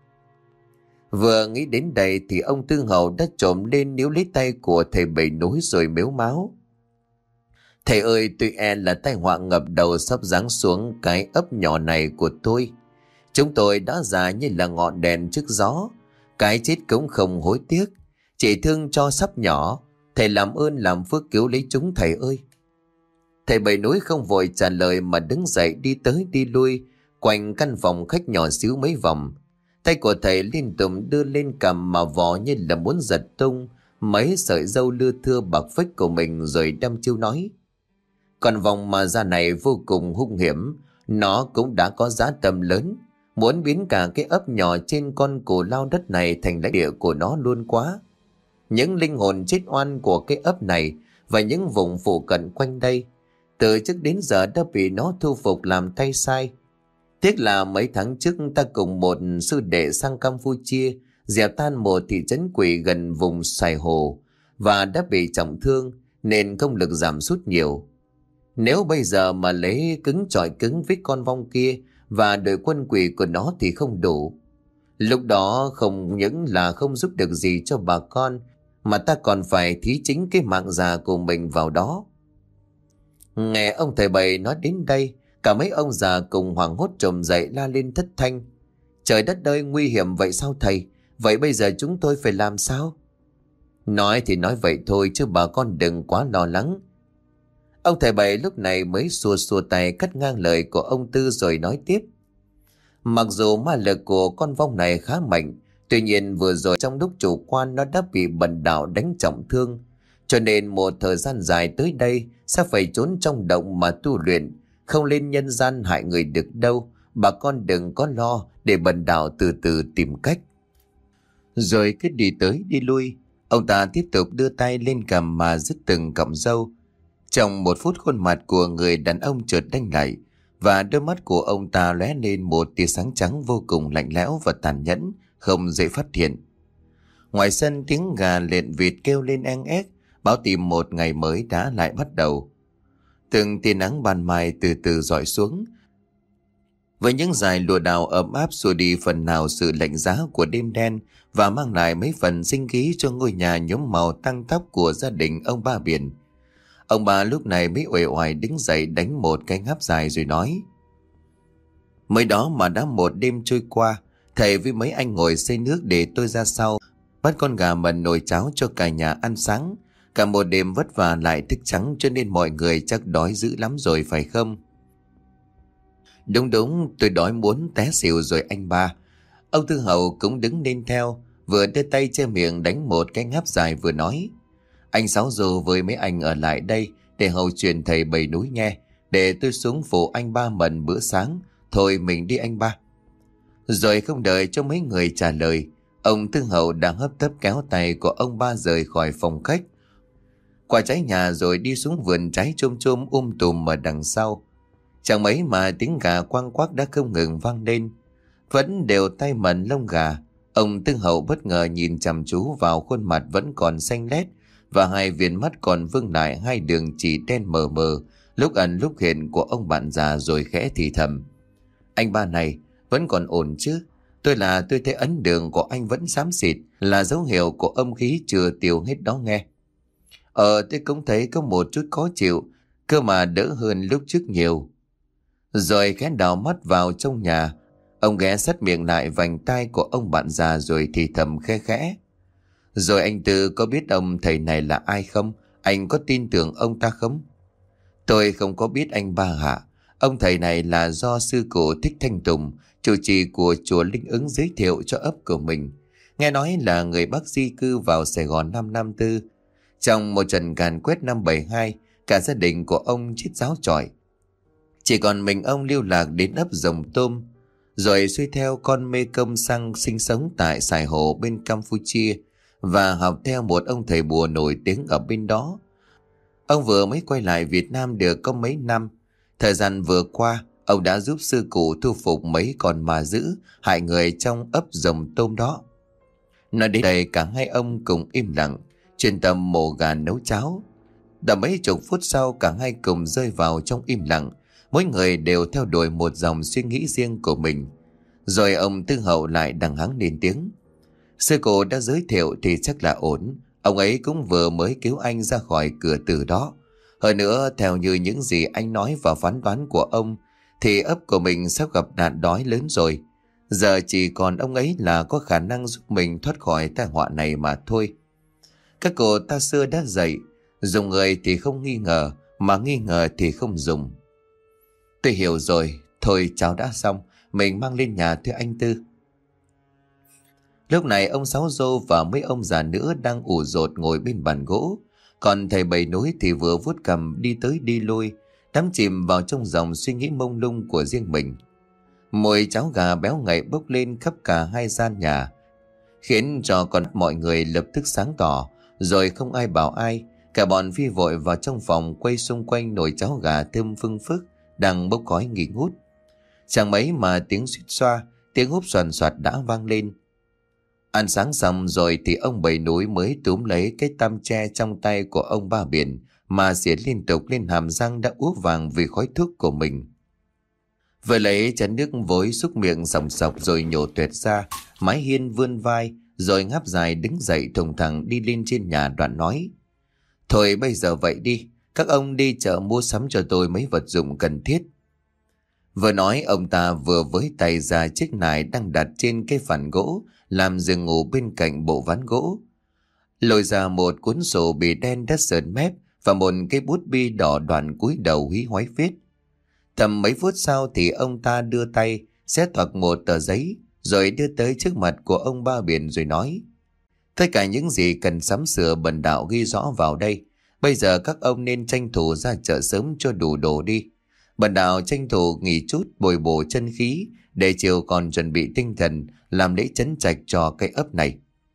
Vừa nghĩ đến đây thì ông Tư Hậu đã trộm lên níu lấy tay của thầy Bảy Núi rồi mếu máo. Thầy ơi, tuy e là tai họa ngập đầu sắp giáng xuống cái ấp nhỏ này của tôi. Chúng tôi đã già như là ngọn đèn trước gió, cái chết cũng không hối tiếc, chỉ thương cho sắp nhỏ. Thầy làm ơn làm phước cứu lấy chúng thầy ơi. Thầy Bảy Núi không vội trả lời mà đứng dậy đi tới đi lui quanh căn phòng khách nhỏ xíu mấy vòng. Tay của thầy liên tục đưa lên cầm mà vò như là muốn giật tung mấy sợi râu lưa thưa bạc phách của mình rồi đăm chiêu nói: Con vòng mà ra này vô cùng hung hiểm, nó cũng đã có giá tầm lớn, muốn biến cả cái ấp nhỏ trên con cù lao đất này thành lãnh địa của nó luôn quá. Những linh hồn chết oan của cái ấp này và những vùng phụ cận quanh đây từ trước đến giờ đã bị nó thu phục làm tay sai. Tiếc là mấy tháng trước ta cùng một sư đệ sang Campuchia dẹp tan một thị trấn quỷ gần vùng Sài Hồ và đã bị trọng thương nên công lực giảm sút nhiều. Nếu bây giờ mà lấy cứng chọi cứng với con vong kia và đội quân quỷ của nó thì không đủ. Lúc đó không những là không giúp được gì cho bà con, mà ta còn phải thí chính cái mạng già của mình vào đó. Nghe ông thầy Bảy nói đến đây, cả mấy ông già cùng hoảng hốt trồm dậy la lên thất thanh: Trời đất ơi, nguy hiểm vậy sao thầy? Vậy bây giờ chúng tôi phải làm sao? Nói thì nói vậy thôi chứ bà con đừng quá lo lắng. Ông thầy Bảy lúc này mới xua xua tay cắt ngang lời của ông Tư rồi nói tiếp: Mặc dù ma lực của con vong này khá mạnh, tuy nhiên vừa rồi trong lúc chủ quan nó đã bị bần đạo đánh trọng thương, cho nên một thời gian dài tới đây sẽ phải trốn trong động mà tu luyện, không lên nhân gian hại người được đâu. Bà con đừng có lo, để bần đạo từ từ tìm cách. Rồi cứ đi tới đi lui, ông ta tiếp tục đưa tay lên cằm mà dứt từng cọng râu. Trong một phút khuôn mặt của người đàn ông chợt đanh lại, và đôi mắt của ông ta lóe lên một tia sáng trắng vô cùng lạnh lẽo và tàn nhẫn, không dễ phát hiện. Ngoài sân tiếng gà lện vịt kêu lên eng ép, báo tìm một ngày mới đã lại bắt đầu. Từng tia nắng ban mai từ từ rọi xuống, với những dải lụa đào ấm áp xua đi phần nào sự lạnh giá của đêm đen và mang lại mấy phần sinh khí cho ngôi nhà nhuốm màu tăng tóc của gia đình ông Ba Biển. Ông bà lúc này mới uể oải đứng dậy đánh một cái ngáp dài rồi nói: Mới đó mà đã một đêm trôi qua, thầy với mấy anh ngồi xây nước để tôi ra sau bắt con gà mần nồi cháo cho cả nhà ăn sáng. Cả một đêm vất vả lại thức trắng cho nên mọi người chắc đói dữ lắm rồi phải không? Đúng đúng, tôi đói muốn té xỉu rồi anh ba. Ông Tư Hậu cũng đứng lên theo, vừa đưa tay che miệng đánh một cái ngáp dài vừa nói: Anh Sáu Dù với mấy anh ở lại đây để hầu truyền thầy Bảy Núi nghe, để tôi xuống phụ anh ba mần bữa sáng. Thôi mình đi anh ba. Rồi không đợi cho mấy người trả lời, ông Tư Hậu đang hấp tấp kéo tay của ông ba rời khỏi phòng khách, qua trái nhà rồi đi xuống vườn trái chôm chôm um tùm ở đằng sau. Chẳng mấy mà tiếng gà quang quắc đã không ngừng vang lên, vẫn đều tay mần lông gà. Ông Tư Hậu bất ngờ nhìn chăm chú vào khuôn mặt vẫn còn xanh lét và hai viên mắt còn vương lại hai đường chỉ đen mờ mờ, lúc ẩn lúc hiện của ông bạn già, rồi khẽ thì thầm: Anh ba này vẫn còn ổn chứ? Tôi là tôi thấy ấn đường của anh vẫn xám xịt, là dấu hiệu của âm khí chưa tiêu hết đó nghe. Ờ tôi cũng thấy có một chút khó chịu, cơ mà đỡ hơn lúc trước nhiều. Rồi khẽ đào mắt vào trong nhà, ông ghé sát miệng lại vành tai của ông bạn già rồi thì thầm khe khẽ: Rồi anh Tư có biết ông thầy này là ai không? Anh có tin tưởng ông ta không? Tôi không có biết anh ba hạ. Ông thầy này là do sư cụ Thích Thanh Tùng, trụ trì của chùa Linh Ứng giới thiệu cho ấp của mình. Nghe nói là người Bắc di cư vào Sài Gòn năm năm tư. Trong một trận càn quét năm bảy hai, cả gia đình của ông chết ráo chọi. Chỉ còn mình ông lưu lạc đến ấp Rồng Tôm, rồi xuôi theo con Mê Công sang sinh sống tại Sài Hồ bên Campuchia và học theo một ông thầy bùa nổi tiếng ở bên đó. Ông vừa mới quay lại Việt Nam được có mấy năm. Thời gian vừa qua, ông đã giúp sư cụ thu phục mấy con ma dữ hại người trong ấp Rồng Tôm đó. Nói đến đây cả hai ông cùng im lặng, chuyên tâm mổ gà nấu cháo. Đã mấy chục phút sau cả hai cùng rơi vào trong im lặng, mỗi người đều theo đuổi một dòng suy nghĩ riêng của mình. Rồi ông Tư Hậu lại đằng hắng lên tiếng: Sư cụ đã giới thiệu thì chắc là ổn. Ông ấy cũng vừa mới cứu anh ra khỏi cửa tử đó. Hơn nữa theo như những gì anh nói và phán đoán của ông thì ấp của mình sắp gặp nạn đói lớn rồi. Giờ chỉ còn ông ấy là có khả năng giúp mình thoát khỏi tai họa này mà thôi. Các cụ ta xưa đã dạy, dùng người thì không nghi ngờ, mà nghi ngờ thì không dùng. Tôi hiểu rồi, thôi cháu đã xong, mình mang lên nhà thưa anh Tư. Lúc này ông Sáu Dô và mấy ông già nữa đang ủ rột ngồi bên bàn gỗ. Còn thầy Bảy Núi thì vừa vuốt cằm đi tới đi lui, đắm chìm vào trong dòng suy nghĩ mông lung của riêng mình. Mùi cháo gà béo ngậy bốc lên khắp cả hai gian nhà, khiến cho con mọi người lập tức sáng tỏ. Rồi không ai bảo ai, cả bọn phi vội vào trong phòng, quay xung quanh nồi cháo gà thơm phưng phức đang bốc khói nghi ngút. Chẳng mấy mà tiếng suýt xoa, tiếng húp xoàn xoạt đã vang lên. Ăn sáng xong rồi thì ông Bảy Núi mới túm lấy cái tăm tre trong tay của ông Ba Biển mà xỉa liên tục lên hàm răng đã úa vàng vì khói thuốc của mình. Vừa lấy chén nước vối xúc miệng sòng sọc rồi nhổ tuệt ra, mái hiên vươn vai, rồi ngáp dài đứng dậy thùng thẳng đi lên trên nhà đoạn nói: Thôi bây giờ vậy đi, các ông đi chợ mua sắm cho tôi mấy vật dụng cần thiết. Vừa nói ông ta vừa với tay ra chiếc nải đang đặt trên cái phản gỗ làm giường ngủ bên cạnh bộ ván gỗ, lôi ra một cuốn sổ bì đen đã sờn mép và một cái bút bi đỏ, đoạn cúi đầu húy hoáy viết. Tầm mấy phút sau thì ông ta đưa tay xé toạc một tờ giấy rồi đưa tới trước mặt của ông Ba Biển rồi nói: Tất cả những gì cần sắm sửa bần đạo ghi rõ vào đây. Bây giờ các ông nên tranh thủ ra chợ sớm cho đủ đồ đi. Bần đạo tranh thủ nghỉ chút bồi bổ chân khí để chiều còn chuẩn bị tinh thần làm lễ trấn trạch cho cái ấp này.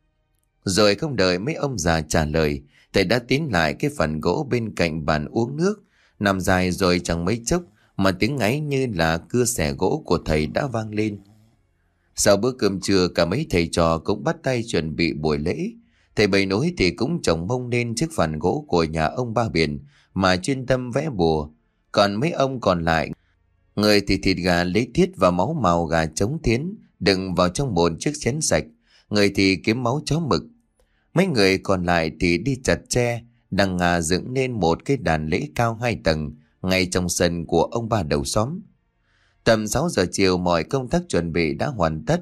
Rồi không đợi mấy ông già trả lời, thầy đã tiến lại cái phần gỗ bên cạnh bàn uống nước, nằm dài rồi chẳng mấy chốc mà tiếng ngáy như là cưa xẻ gỗ của thầy đã vang lên. Sau bữa cơm trưa, cả mấy thầy trò cũng bắt tay chuẩn bị buổi lễ. Thầy Bảy Núi thì cũng chồng mông lên chiếc phản gỗ của nhà ông Ba Biển mà chuyên tâm vẽ bùa. Còn mấy ông còn lại, người thì thịt gà lấy thiết và máu màu gà trống thiến đựng vào trong một chiếc chén sạch, người thì kiếm máu chó mực. Mấy người còn lại thì đi chặt tre, đằng ngà dựng nên một cái đàn lễ cao hai tầng ngay trong sân của ông Ba đầu xóm. Tầm sáu giờ chiều mọi công tác chuẩn bị đã hoàn tất.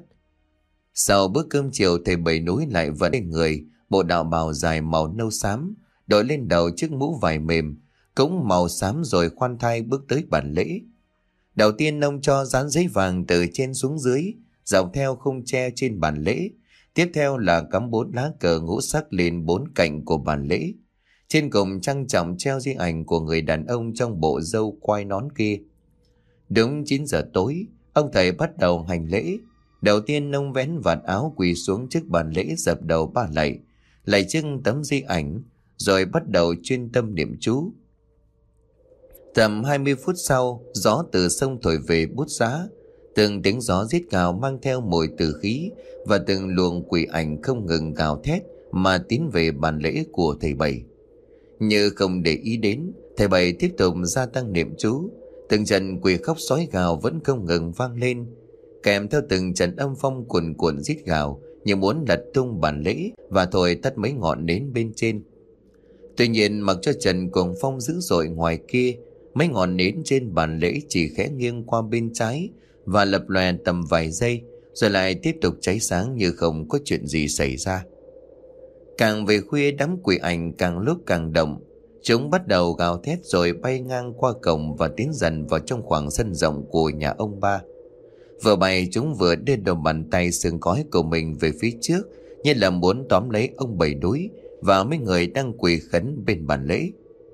Sau bữa cơm chiều, thầy Bảy Núi lại vẫn lên người bộ đạo bào dài màu nâu xám, đội lên đầu chiếc mũ vải mềm cũng màu xám rồi khoan thai bước tới bàn lễ. Đầu tiên ông cho dán giấy vàng từ trên xuống dưới dọc theo khung tre trên bàn lễ. Tiếp theo là cắm bốn lá cờ ngũ sắc lên bốn cạnh của bàn lễ. Trên cùng trang trọng treo di ảnh của người đàn ông trong bộ râu quai nón kia. Đúng chín giờ tối, ông thầy bắt đầu hành lễ. Đầu tiên ông vén vạt áo quỳ xuống trước bàn lễ dập đầu ba lạy, lạy trưng tấm di ảnh, rồi bắt đầu chuyên tâm niệm chú. Tầm hai mươi phút sau, gió từ sông thổi về bút giá. Từng tiếng gió rít gào mang theo mùi tử khí và từng luồng quỷ ảnh không ngừng gào thét mà tiến về bàn lễ của thầy Bảy. Như không để ý đến, thầy Bảy tiếp tục gia tăng niệm chú. Từng trận quỷ khóc sói gào vẫn không ngừng vang lên, kèm theo từng trận âm phong cuồn cuộn rít gào như muốn lật tung bàn lễ và thổi tắt mấy ngọn nến bên trên. Tuy nhiên, mặc cho trận cuồng phong dữ dội ngoài kia, mấy ngọn nến trên bàn lễ chỉ khẽ nghiêng qua bên trái và lập lòe tầm vài giây rồi lại tiếp tục cháy sáng như không có chuyện gì xảy ra. Càng về khuya, đám quỷ ảnh càng lúc càng động. Chúng bắt đầu gào thét rồi bay ngang qua cổng và tiến dần vào trong khoảng sân rộng của nhà ông Ba. Vừa bay, chúng vừa đưa đầu bàn tay sừng cói của mình về phía trước như là muốn tóm lấy ông Bảy Núi và mấy người đang quỳ khấn bên bàn lễ.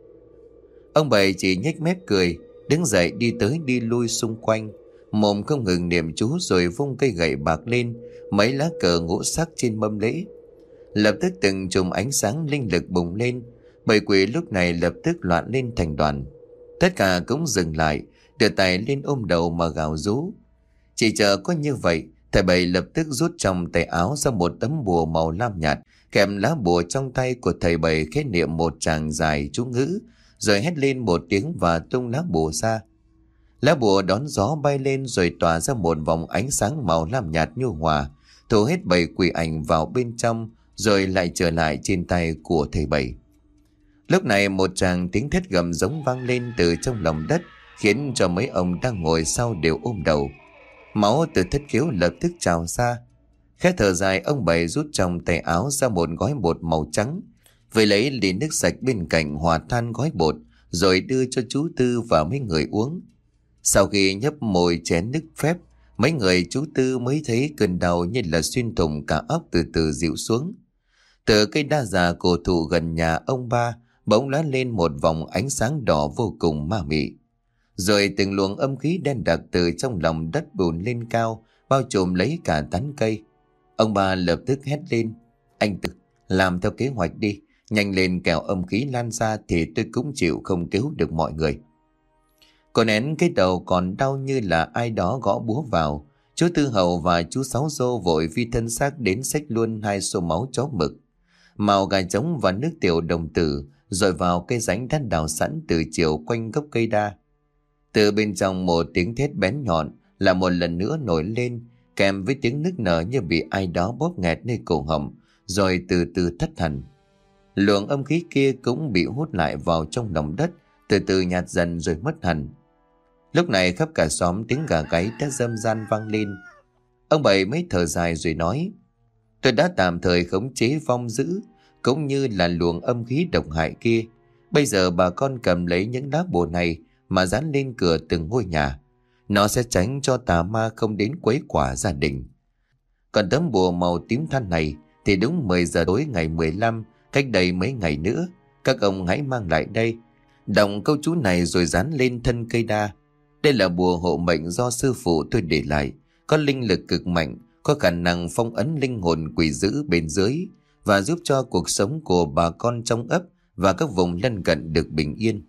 Ông Bảy chỉ nhếch mép cười, đứng dậy đi tới đi lui xung quanh, mồm không ngừng niệm chú rồi vung cây gậy bạc lên mấy lá cờ ngũ sắc trên mâm lễ. Lập tức từng chùm ánh sáng linh lực bùng lên. Bảy quỷ lúc này lập tức loạn lên thành đoàn. Tất cả cũng dừng lại, đưa tay lên ôm đầu mà gào rú. Chỉ chờ có như vậy, thầy Bảy lập tức rút trong tay áo ra một tấm bùa màu lam nhạt, kèm lá bùa trong tay của thầy Bảy khẽ niệm một tràng dài chú ngữ, rồi hét lên một tiếng và tung lá bùa ra. Lá bùa đón gió bay lên rồi tỏa ra một vòng ánh sáng màu lam nhạt nhu hòa, thu hết bảy quỷ ảnh vào bên trong rồi lại trở lại trên tay của thầy Bảy. Lúc này một tràng tiếng thét gầm giống vang lên từ trong lòng đất, khiến cho mấy ông đang ngồi sau đều ôm đầu. Máu từ thất khiếu lập tức trào ra. Khẽ thở dài, ông Bảy rút trong tay áo ra một gói bột màu trắng, về lấy ly nước sạch bên cạnh hòa tan gói bột, rồi đưa cho chú Tư và mấy người uống. Sau khi nhấp môi chén nước phép Mấy người chú Tư mới thấy cơn đau như là xuyên thủng cả óc từ từ dịu xuống. Từ cây đa già cổ thụ gần nhà ông ba bỗng lóe lên một vòng ánh sáng đỏ vô cùng ma mị. Rồi từng luồng âm khí đen đặc từ trong lòng đất bùn lên cao, bao trùm lấy cả tán cây. Ông ba lập tức hét lên: "Anh Tư, làm theo kế hoạch đi, nhanh lên kẻo âm khí lan ra thì tôi cũng chịu không cứu được mọi người." Cô nén cái đầu còn đau như là ai đó gõ búa vào. Chú Tư Hậu và chú Sáu Dô vội phi thân xác đến xách luôn hai xô máu chó mực, màu gà trống và nước tiểu đồng tử, rồi vào cây rãnh đã đào sẵn từ chiều quanh gốc cây đa. Từ bên trong một tiếng thét bén nhọn là một lần nữa nổi lên, kèm với tiếng nức nở như bị ai đó bóp nghẹt nơi cổ họng, rồi từ từ thất hẳn. Luồng âm khí kia cũng bị hút lại vào trong lòng đất, từ từ nhạt dần rồi mất hẳn. Lúc này khắp cả xóm tiếng gà gáy đã râm ran vang lên. Ông Bảy mới thở dài rồi nói: "Tôi đã tạm thời khống chế vong dữ cũng như là luồng âm khí độc hại kia. Bây giờ bà con cầm lấy những lá bùa này mà dán lên cửa từng ngôi nhà. Nó sẽ tránh cho tà ma không đến quấy quả gia đình. Còn tấm bùa màu tím than này thì đúng mười giờ tối ngày mười lăm, cách đây mấy ngày nữa, các ông hãy mang lại đây, đọc câu chú này rồi dán lên thân cây đa. Đây là bùa hộ mệnh do sư phụ tôi để lại, có linh lực cực mạnh, có khả năng phong ấn linh hồn quỷ dữ bên dưới và giúp cho cuộc sống của bà con trong ấp và các vùng lân cận được bình yên."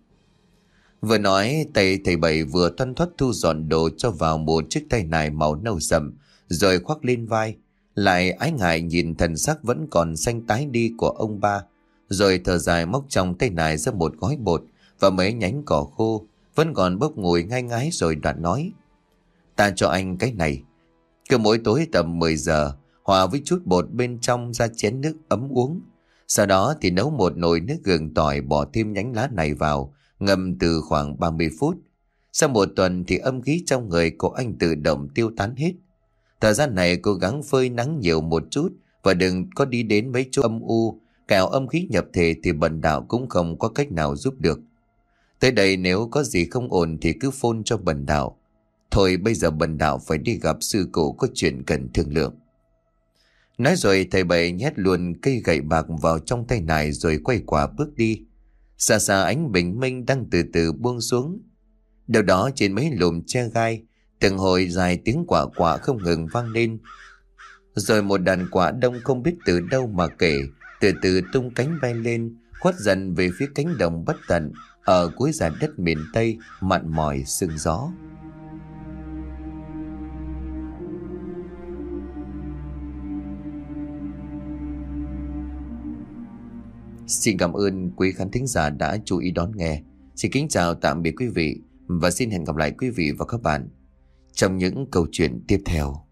Vừa nói, tay thầy Bảy vừa thoăn thoắt thu dọn đồ cho vào một chiếc tay nải màu nâu sậm, rồi khoác lên vai. Lại ái ngại nhìn thần sắc vẫn còn xanh tái đi của ông ba, rồi thở dài móc trong tay nải ra một gói bột và mấy nhánh cỏ khô vẫn còn bốc mùi ngai ngái, rồi đoạn nói: "Ta cho anh cái này. Cứ mỗi tối tầm mười giờ hòa với chút bột bên trong ra chén nước ấm uống. Sau đó thì nấu một nồi nước gừng tỏi, bỏ thêm nhánh lá này vào, ngâm từ khoảng ba mươi phút. Sau một tuần thì âm khí trong người của anh tự động tiêu tán hết. Thời gian này cố gắng phơi nắng nhiều một chút và đừng có đi đến mấy chỗ âm u, kẻo âm khí nhập thể thì bần đạo cũng không có cách nào giúp được. Tới đây nếu có gì không ổn thì cứ phone cho bần đạo. Thôi bây giờ bần đạo phải đi gặp sư cụ, có chuyện cần thương lượng." Nói rồi thầy Bảy nhét luôn cây gậy bạc vào trong tay nải rồi quay quả bước đi. Xa xa ánh bình minh đang từ từ buông xuống. Đâu đó trên mấy lùm tre gai, từng hồi dài tiếng quạ quạ không ngừng vang lên. Rồi một đàn quạ đông không biết từ đâu mà kể, từ từ tung cánh bay lên, khuất dần về phía cánh đồng bất tận ở cuối dải đất miền Tây mặn mỏi sương gió. Xin cảm ơn quý khán thính giả đã chú ý đón nghe. Xin kính chào tạm biệt quý vị và xin hẹn gặp lại quý vị và các bạn trong những câu chuyện tiếp theo.